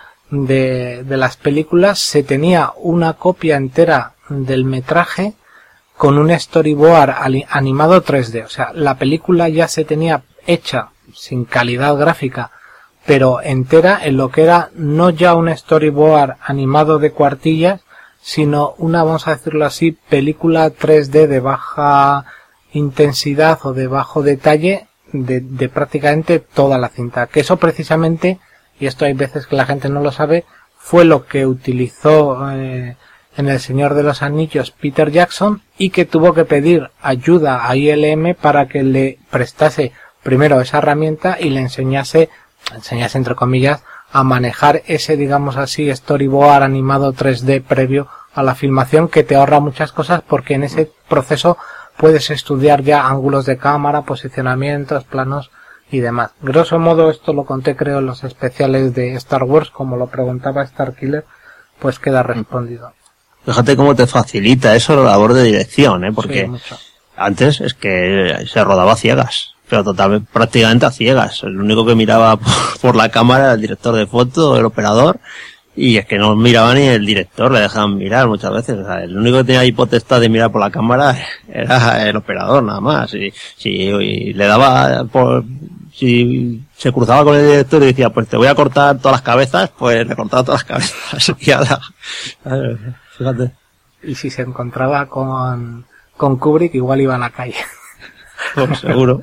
de, de las películas se tenía una copia entera del metraje con un storyboard animado tres D. O sea, la película ya se tenía hecha sin calidad gráfica, pero entera en lo que era no ya un storyboard animado de cuartillas, sino una, vamos a decirlo así, película tres D de baja intensidad o de bajo detalle de, de prácticamente toda la cinta. Que eso precisamente, y esto hay veces que la gente no lo sabe, fue lo que utilizó eh, en El Señor de los Anillos Peter Jackson, y que tuvo que pedir ayuda a I L M para que le prestase primero esa herramienta y le enseñase, enseñase entre comillas, a manejar ese, digamos así, storyboard animado tres D previo a la filmación, que te ahorra muchas cosas porque en ese proceso puedes estudiar ya ángulos de cámara, posicionamientos, planos y demás. Grosso modo esto lo conté creo en los especiales de Star Wars, como lo preguntaba Starkiller, pues queda respondido. Fíjate cómo te facilita eso la labor de dirección, ¿eh? Porque sí, antes es que se rodaba a ciegas, pero totalmente, prácticamente a ciegas. El único que miraba por, por la cámara era el director de foto, el operador, y es que no miraba ni el director, le dejaban mirar muchas veces. O sea, el único que tenía ahí potestad de mirar por la cámara era el operador, nada más. Y, si y le daba por, si se cruzaba con el director y decía, pues te voy a cortar todas las cabezas, pues le cortaba todas las cabezas. Y ahora, fíjate. Y si se encontraba con, con Kubrick, igual iba a la calle. Pues seguro.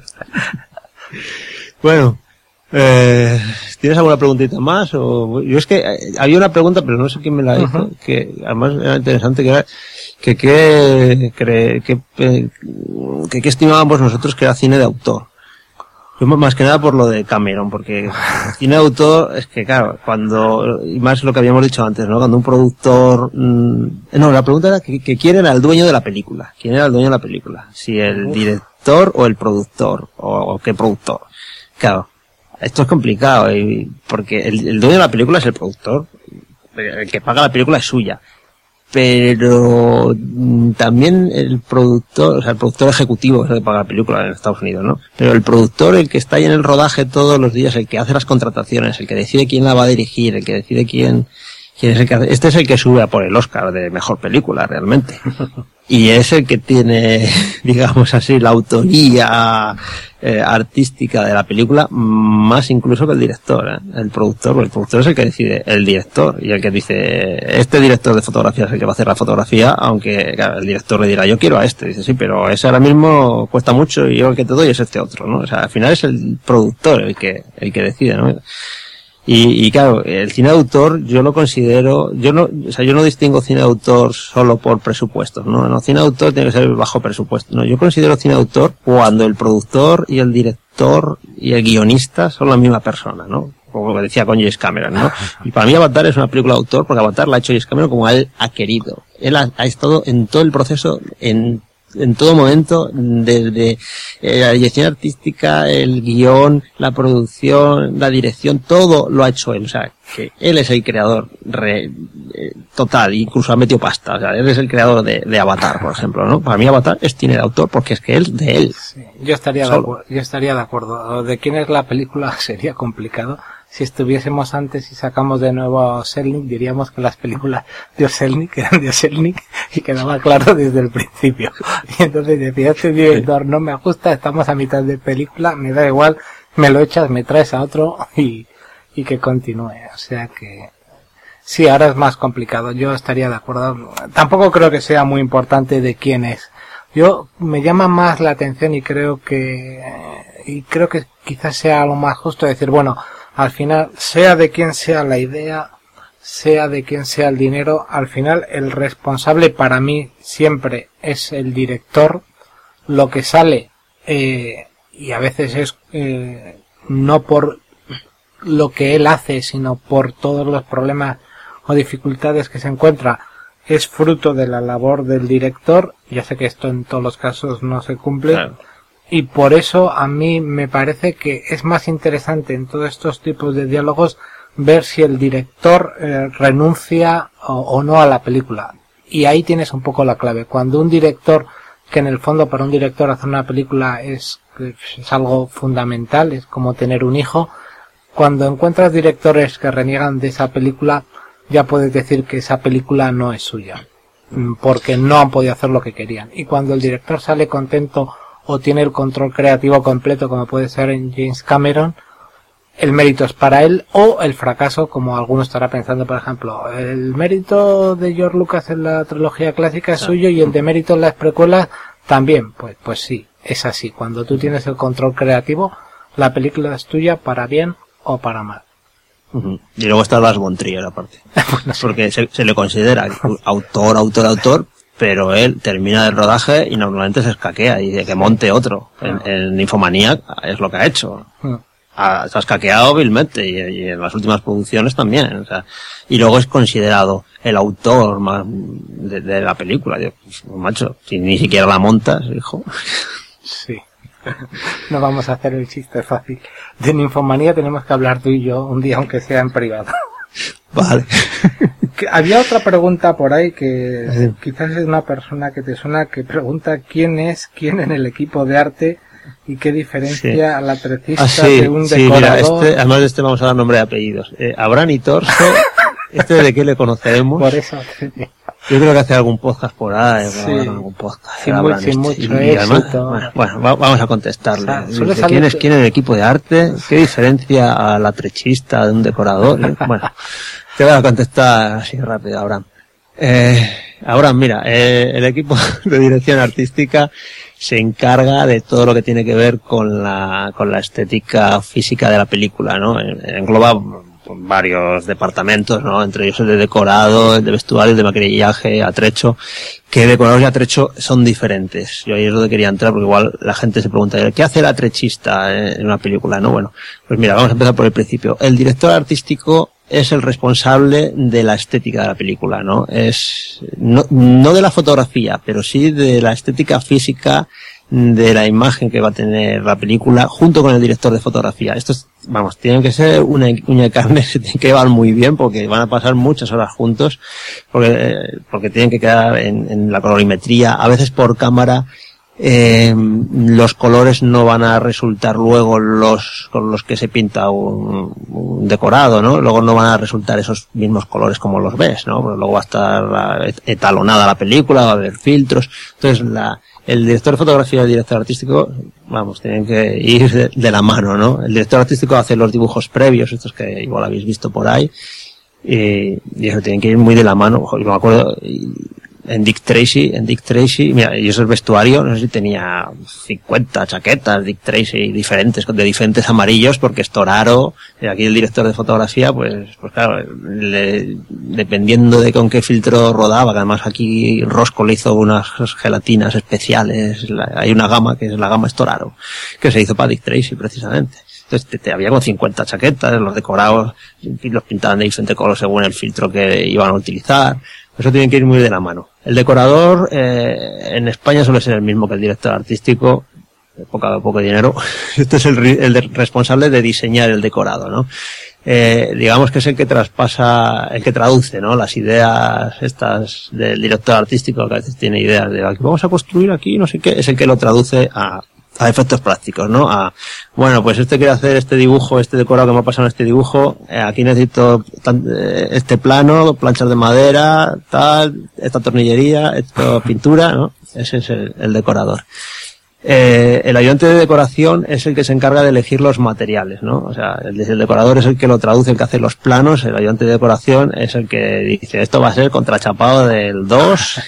Bueno, eh, ¿tienes alguna preguntita más? O, yo es que había una pregunta, pero no sé quién me la hizo, uh-huh. que además era interesante, que era que qué que, que, que, que, que estimábamos nosotros que era cine de autor. Yo, más que nada por lo de Cameron, porque cine de autor es que, claro, cuando, y más lo que habíamos dicho antes, ¿no? Cuando un productor, mmm, no, la pregunta era que, que quién era el dueño de la película, quién era el dueño de la película, si el director o el productor, o, o qué productor. Claro, esto es complicado, y, porque el, el dueño de la película es el productor, el que paga la película es suya. Pero también el productor, o sea, el productor ejecutivo es el que paga la película en Estados Unidos, ¿no? Pero el productor, el que está ahí en el rodaje todos los días, el que hace las contrataciones, el que decide quién la va a dirigir, el que decide quién, quién es el que hace, este es el que sube a por el Oscar de mejor película, realmente. Y es el que tiene, digamos así, la autoría eh, artística de la película, más incluso que el director, ¿eh? El productor, porque el productor es el que decide, el director, y el que dice, este director de fotografía es el que va a hacer la fotografía, aunque claro, el director le dirá, yo quiero a este, dice, sí, pero ese ahora mismo cuesta mucho y yo el que te doy es este otro, ¿no? O sea, al final es el productor el que, el que decide, ¿no? Y, y claro, el cine de autor yo lo considero, yo no, o sea, yo no distingo cine de autor solo por presupuestos, ¿no? No, cine de autor tiene que ser bajo presupuesto, ¿no? Yo considero cine de autor cuando el productor y el director y el guionista son la misma persona, ¿no? Como decía con James Cameron, ¿no? Y para mí Avatar es una película de autor porque Avatar la ha hecho James Cameron como él ha querido. Él ha, ha estado en todo el proceso, en en todo momento, desde eh, la dirección artística, el guión, la producción, la dirección, todo lo ha hecho él. O sea, que él es el creador re, eh, total, incluso ha metido pasta. O sea, él es el creador de, de Avatar, por ejemplo, ¿no? Para mí Avatar es cine de autor porque es que él, de él. Sí, yo estaría de acuerdo, yo estaría de acuerdo. De quién es la película sería complicado. Si estuviésemos antes y sacamos de nuevo a Selznick, diríamos que las películas de Selznick eran de Selznick y quedaba claro desde el principio. Y entonces decía, este director no me gusta, estamos a mitad de película, me da igual, me lo echas, me traes a otro y, y que continúe. O sea que, sí, ahora es más complicado, yo estaría de acuerdo. Tampoco creo que sea muy importante de quién es. Yo, me llama más la atención y creo que, y creo que quizás sea lo más justo decir, bueno, al final, sea de quien sea la idea, sea de quien sea el dinero, al final el responsable para mí siempre es el director. Lo que sale, eh, y a veces es eh, no por lo que él hace, sino por todos los problemas o dificultades que se encuentra, es fruto de la labor del director. Ya sé que esto en todos los casos no se cumple. Claro. Y por eso a mí me parece que es más interesante en todos estos tipos de diálogos ver si el director eh, renuncia o, o no a la película. Y ahí tienes un poco la clave. Cuando un director, que en el fondo para un director hacer una película es, es algo fundamental, es como tener un hijo, cuando encuentras directores que reniegan de esa película, ya puedes decir que esa película no es suya, porque no han podido hacer lo que querían. Y cuando el director sale contento o tiene el control creativo completo, como puede ser en James Cameron, el mérito es para él, o el fracaso, como alguno estará pensando, por ejemplo, el mérito de George Lucas en la trilogía clásica es suyo y el de mérito en las precuelas también. Pues, pues sí, es así. Cuando tú tienes el control creativo, la película es tuya para bien o para mal. Uh-huh. Y luego está Lars von Trier aparte. Bueno, sí. Porque se, se le considera autor, autor, autor, pero él termina el rodaje y normalmente se escaquea y dice que monte otro. En, en Nymphomaniac es lo que ha hecho. Uh-huh. Ha, se ha escaqueado vilmente y, y en las últimas producciones también, o sea, y luego es considerado el autor más de, de la película. Yo, pues, macho, si ni siquiera la montas, hijo. Sí. No vamos a hacer el chiste fácil. De Ninfomanía tenemos que hablar tú y yo un día, aunque sea en privado. Vale. Había otra pregunta por ahí que sí. Quizás es una persona que te suena, que pregunta quién es quién en el equipo de arte y qué diferencia sí. a la trecista ah, sí, de un sí, decorador. Mira, este, además de este vamos a dar nombre y apellidos. Eh, Abraham y Torso, este de qué le conoceremos. Por eso. Sí. Yo creo que hace algún podcast por ahí, sí. algún podcast. Sin, muy, sin mucho y, y además, bueno, bueno, vamos a contestarle. O sea, Dice, ¿quién es quién en el equipo de arte? ¿Qué diferencia a la trechista de un decorador? Bueno, te voy a contestar así rápido, Abraham. Eh, Abraham, mira, eh, el equipo de dirección artística se encarga de todo lo que tiene que ver con la con la estética física de la película, ¿no? Engloba varios departamentos, ¿no? Entre ellos el de decorado, el de vestuario, el de maquillaje, atrecho, que decorados y atrecho son diferentes. Yo ahí es donde quería entrar, porque igual la gente se pregunta, ¿qué hace el atrechista en una película, no? Bueno, pues mira, vamos a empezar por el principio. El director artístico es el responsable de la estética de la película, ¿no? Es, no, no de la fotografía, pero sí de la estética física de la imagen que va a tener la película junto con el director de fotografía. Estos, vamos, tienen que ser una uña de carne, se tienen que llevar muy bien porque van a pasar muchas horas juntos, porque, porque tienen que quedar en, en la colorimetría, a veces por cámara. Eh, los colores no van a resultar luego los con los que se pinta un, un decorado, ¿no? Luego no van a resultar esos mismos colores como los ves, ¿no? Porque luego va a estar etalonada la película, va a haber filtros. Entonces la, el director de fotografía y el director artístico, vamos, tienen que ir de, de la mano, ¿no? El director artístico hace los dibujos previos, estos que igual habéis visto por ahí, y, y eso tienen que ir muy de la mano. Yo me acuerdo, y, en Dick Tracy, en Dick Tracy, mira, y eso es vestuario, no sé si tenía cincuenta chaquetas, Dick Tracy, diferentes, de diferentes amarillos, porque es Toraro, y aquí el director de fotografía, pues, pues claro, le, dependiendo de con qué filtro rodaba, que además aquí Rosco le hizo unas gelatinas especiales, la, hay una gama que es la gama Storaro, que se hizo para Dick Tracy precisamente. Entonces te, te había con cincuenta chaquetas, los decorados, los pintaban de diferente color según el filtro que iban a utilizar. Eso tiene que ir muy de la mano. El decorador, eh, en España suele ser el mismo que el director artístico, de poco, poco dinero. Este es el, el responsable de diseñar el decorado, ¿no? Eh, digamos que es el que traspasa, el que traduce, ¿no? Las ideas estas del director artístico, que a veces tiene ideas de aquí vamos a construir aquí, no sé qué, es el que lo traduce a, a efectos prácticos, ¿no? A, bueno, pues este quiere hacer este dibujo, este decorado que me ha pasado en este dibujo, eh, aquí necesito tan, eh, este plano, planchas de madera, tal, esta tornillería, esta pintura, ¿no? Ese es el, el decorador. Eh, el ayudante de decoración es el que se encarga de elegir los materiales, ¿no? O sea, el, el decorador es el que lo traduce, el que hace los planos, el ayudante de decoración es el que dice, esto va a ser contrachapado del dos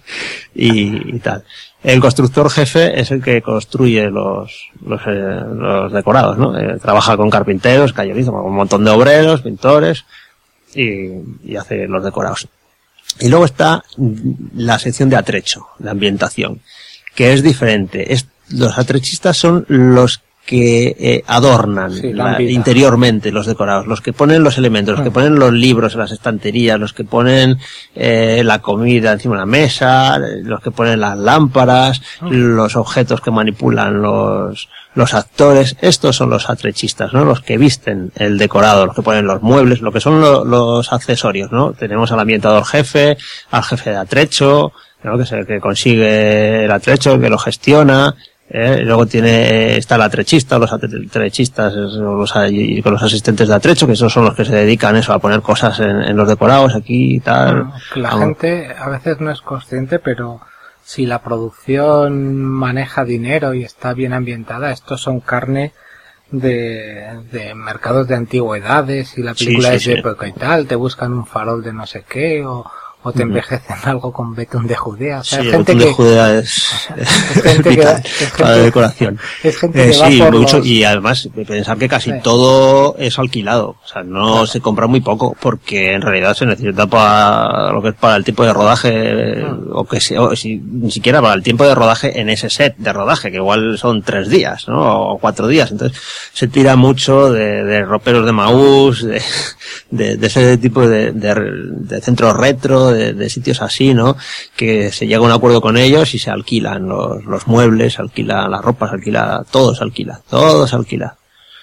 y, y tal. El constructor jefe es el que construye los los, eh, los decorados, ¿no? Eh, trabaja con carpinteros, callerizos, con un montón de obreros, pintores y, y hace los decorados. Y luego está la sección de atrecho, de ambientación, que es diferente. Es, los atrechistas son los que eh, adornan sí, la, interiormente los decorados, los que ponen los elementos, los que ponen los libros en las estanterías, los que ponen eh, la comida encima de la mesa, los que ponen las lámparas, los objetos que manipulan los los actores. Estos son los atrechistas, ¿no? Los que visten el decorado, los que ponen los muebles, lo que son lo, los accesorios, ¿no? Tenemos al ambientador jefe, al jefe de atrecho, ¿no? Que es el que consigue el atrecho, que lo gestiona. Eh, luego tiene, está el atrechista, los atrechistas, los, con los asistentes de atrecho, que esos son los que se dedican eso, a poner cosas en, en los decorados aquí y tal. Bueno, que la Vamos. gente a veces no es consciente, pero si la producción maneja dinero y está bien ambientada, estos son carne de, de mercados de antigüedades y la película sí, sí, es de sí. época y tal, te buscan un farol de no sé qué o, o te envejecen uh-huh. algo con betún de Judea. O sea, sí, es gente el betún que, de Judea es, es gente vital que, es para gente, la decoración. Es gente eh, que va sí, por mucho, los... y además pensar que casi sí. todo es alquilado, o sea, no claro. se compra muy poco porque en realidad se necesita para lo que es para el tiempo de rodaje uh-huh. o que sea, o si, ni siquiera para el tiempo de rodaje en ese set de rodaje que igual son tres días, ¿no? O cuatro días, entonces se tira mucho de, de roperos de Maús, de, de, de ese tipo de, de, de centros retro, de, de sitios así. Así, ¿no? Que se llega a un acuerdo con ellos y se alquilan los, los muebles, se alquila la ropa, se alquila, todo se alquila, todo se alquila.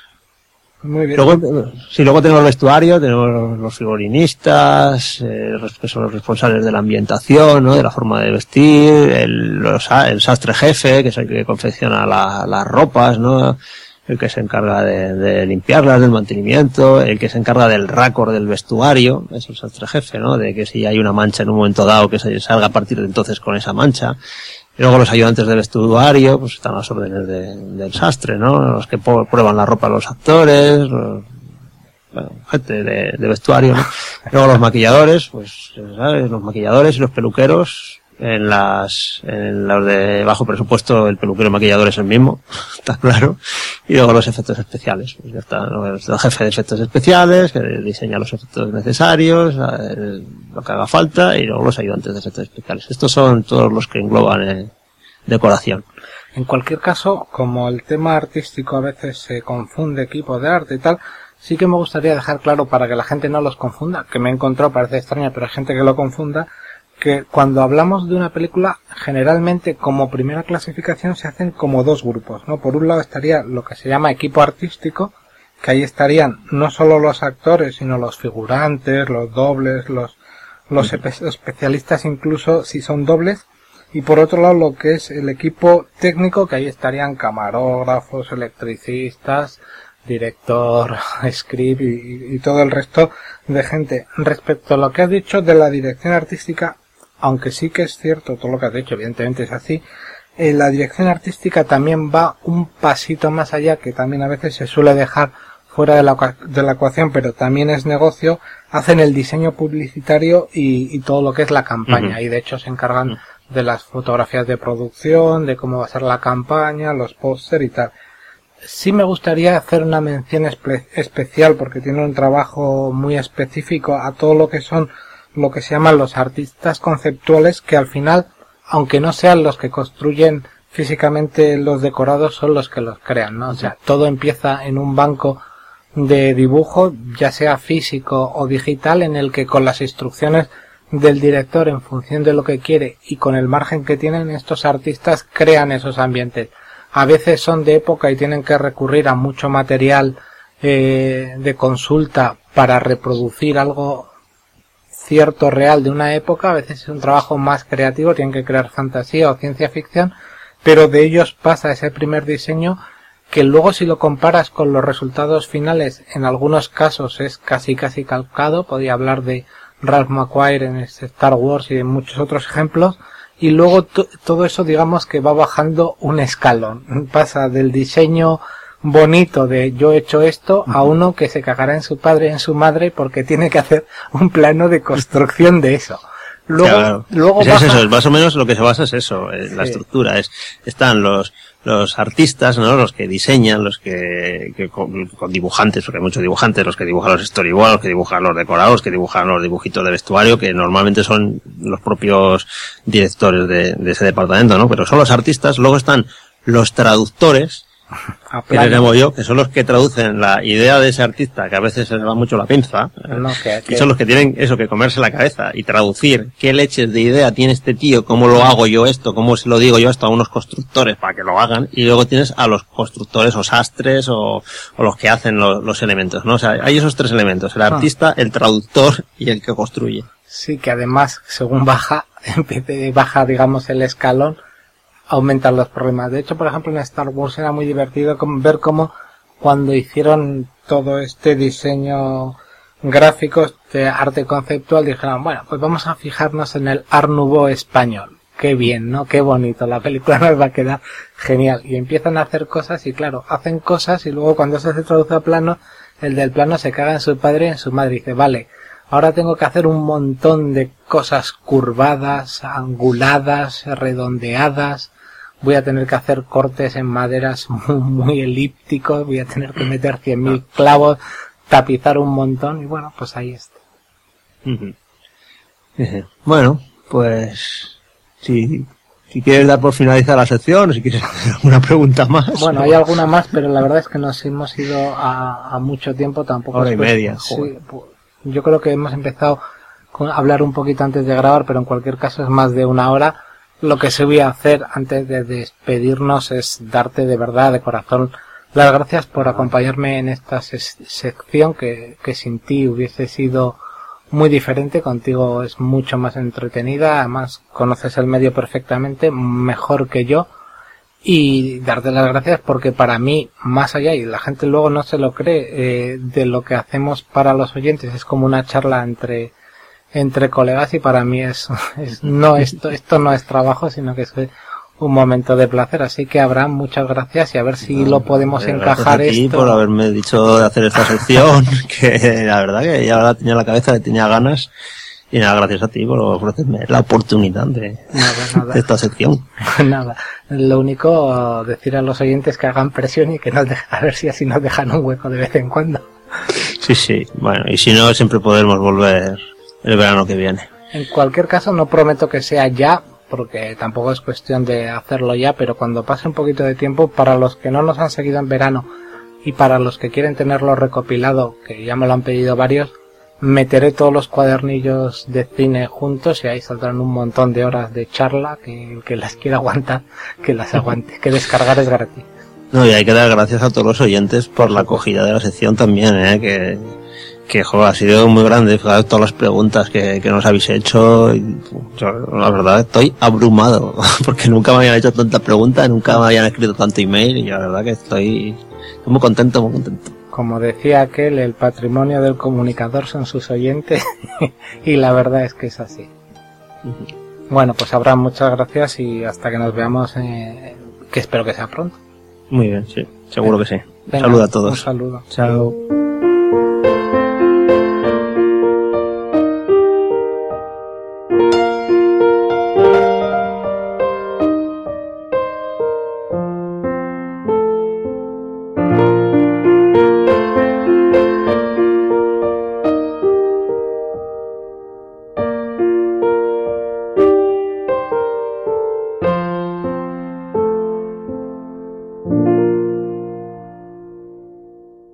Muy bien. Luego, sí, luego tenemos el vestuario, tenemos los figurinistas, eh, que son los responsables de la ambientación, ¿no? De la forma de vestir, el, los, el sastre jefe, que es el que confecciona la, las ropas, ¿no? El que se encarga de, de limpiarlas, del mantenimiento, el que se encarga del raccord del vestuario, es el sastre jefe, ¿no? De que si hay una mancha en un momento dado, que se salga a partir de entonces con esa mancha. Y luego los ayudantes del vestuario, pues están las órdenes de, del sastre, ¿no? Los que prueban la ropa a los actores, los, bueno, gente de, de vestuario, ¿no? Luego los maquilladores, pues, ¿sabes? Los maquilladores y los peluqueros. En las, en los de bajo presupuesto, el peluquero y maquillador es el mismo, está claro. Y luego los efectos especiales. Pues ya está, ¿no? El jefe de efectos especiales, que diseña los efectos necesarios, el, lo que haga falta, y luego los ayudantes de efectos especiales. Estos son todos los que engloban eh, decoración. En cualquier caso, como el tema artístico a veces se confunde equipo de arte y tal, sí que me gustaría dejar claro para que la gente no los confunda, que me he encontrado, parece extraño, pero hay gente que lo confunda, que cuando hablamos de una película, generalmente como primera clasificación se hacen como dos grupos, ¿no? Por un lado estaría lo que se llama equipo artístico, que ahí estarían no solo los actores, sino los figurantes, los dobles, los, los especialistas incluso si son dobles, y por otro lado lo que es el equipo técnico, que ahí estarían camarógrafos, electricistas, director, script y, y todo el resto de gente. Respecto a lo que has dicho de la dirección artística, aunque sí que es cierto todo lo que has dicho, evidentemente es así, eh, la dirección artística también va un pasito más allá, que también a veces se suele dejar fuera de la, de la ecuación, pero también es negocio. Hacen el diseño publicitario y, y todo lo que es la campaña, uh-huh. y de hecho se encargan uh-huh. de las fotografías de producción, de cómo va a ser la campaña, los póster y tal. Sí me gustaría hacer una mención espe- especial porque tiene un trabajo muy específico a todo lo que son lo que se llaman los artistas conceptuales, que al final, aunque no sean los que construyen físicamente los decorados, son los que los crean, ¿no? O sea, todo empieza en un banco de dibujo, ya sea físico o digital, en el que con las instrucciones del director en función de lo que quiere y con el margen que tienen, estos artistas crean esos ambientes. A veces son de época y tienen que recurrir a mucho material eh, de consulta para reproducir algo cierto, real de una época. A veces es un trabajo más creativo, tienen que crear fantasía o ciencia ficción, pero de ellos pasa ese primer diseño que luego, si lo comparas con los resultados finales, en algunos casos es casi casi calcado. Podría hablar de Ralph McQuarrie en Star Wars y de muchos otros ejemplos. Y luego t- todo eso, digamos que va bajando un escalón. Pasa del diseño bonito de yo he hecho esto a uno que se cagará en su padre y en su madre porque tiene que hacer un plano de construcción de eso. Luego, claro. luego es baja... eso, es más o menos lo que se basa es eso, en sí. La estructura. Es, están los, los artistas, ¿no? Los que diseñan, los que, que con, con dibujantes, porque hay muchos dibujantes, los que dibujan los storyboards, los que dibujan los decorados, los que dibujan los dibujitos de vestuario, que normalmente son los propios directores de, de ese departamento, ¿no? Pero son los artistas. Luego están los traductores, que les llamo yo, que son los que traducen la idea de ese artista, que a veces se les va mucho la pinza, no, que, que... y son los que tienen eso, que comerse la cabeza y traducir qué leches de idea tiene este tío, cómo lo hago yo esto, cómo se lo digo yo esto a unos constructores para que lo hagan, y luego tienes a los constructores o sastres o, o los que hacen lo, los elementos, ¿no? O sea, hay esos tres elementos, el artista, el traductor y el que construye. Sí, que además, según baja, baja, digamos, el escalón, aumentan los problemas. De hecho, por ejemplo, en Star Wars era muy divertido ver cómo cuando hicieron todo este diseño gráfico, este arte conceptual, dijeron, bueno, pues vamos a fijarnos en el Art Nouveau español. qué bien, ¿no? Qué bonito, la película nos va a quedar genial. Y empiezan a hacer cosas y claro, hacen cosas y luego cuando eso se traduce a plano, el del plano se caga en su padre y en su madre y dice, vale, ahora tengo que hacer un montón de cosas curvadas, anguladas, redondeadas, voy a tener que hacer cortes en maderas muy, muy elípticos, voy a tener que meter cien mil clavos, tapizar un montón y bueno, pues ahí está. Bueno, pues si, si quieres dar por finalizar la sección, si quieres hacer alguna pregunta más. Bueno, hay alguna más, pero la verdad es que nos hemos ido a, a mucho tiempo, tampoco. Hora y media, sí, joder. Yo creo que hemos empezado a hablar un poquito antes de grabar, pero en cualquier caso es más de una hora. Lo que se voy a hacer antes de despedirnos es darte de verdad, de corazón, las gracias por acompañarme en esta sección que, que sin ti hubiese sido muy diferente. Contigo es mucho más entretenida, además conoces el medio perfectamente, mejor que yo, y darte las gracias porque para mí, más allá, y la gente luego no se lo cree, eh, de lo que hacemos para los oyentes, es como una charla entre entre colegas y para mí es, es no esto esto no es trabajo, sino que es un momento de placer. Así que Abraham, muchas gracias y a ver si no, lo podemos gracias encajar a ti esto. Por haberme dicho de hacer esta sección, que la verdad que ya la tenía en la cabeza, le tenía ganas. Y nada, gracias a ti por ofrecerme la oportunidad de, nada, nada. de esta sección. Nada, lo único, decir a los oyentes que hagan presión y que nos dejen, a ver si así nos dejan un hueco de vez en cuando. Sí, sí, bueno, y si no, siempre podemos volver el verano que viene. En cualquier caso, no prometo que sea ya, porque tampoco es cuestión de hacerlo ya, pero cuando pase un poquito de tiempo, para los que no nos han seguido en verano y para los que quieren tenerlo recopilado, que ya me lo han pedido varios, meteré todos los cuadernillos de cine juntos y ahí saldrán un montón de horas de charla, que el que las quiera aguantar, que las aguante, que descargar es gratis. No, y hay que dar gracias a todos los oyentes por la acogida de la sección también, ¿eh? que, que joder, ha sido muy grande, todas las preguntas que, que nos habéis hecho. Y, yo, la verdad, estoy abrumado, porque nunca me habían hecho tanta pregunta, nunca me habían escrito tanto email, y la verdad que estoy, estoy muy contento, muy contento. Como decía aquel, el patrimonio del comunicador son sus oyentes, y la verdad es que es así. Uh-huh. Bueno, pues Abraham, muchas gracias y hasta que nos veamos, eh, que espero que sea pronto. Muy bien, sí, seguro que sí. Venga, saludo a todos. Un saludo. Chao.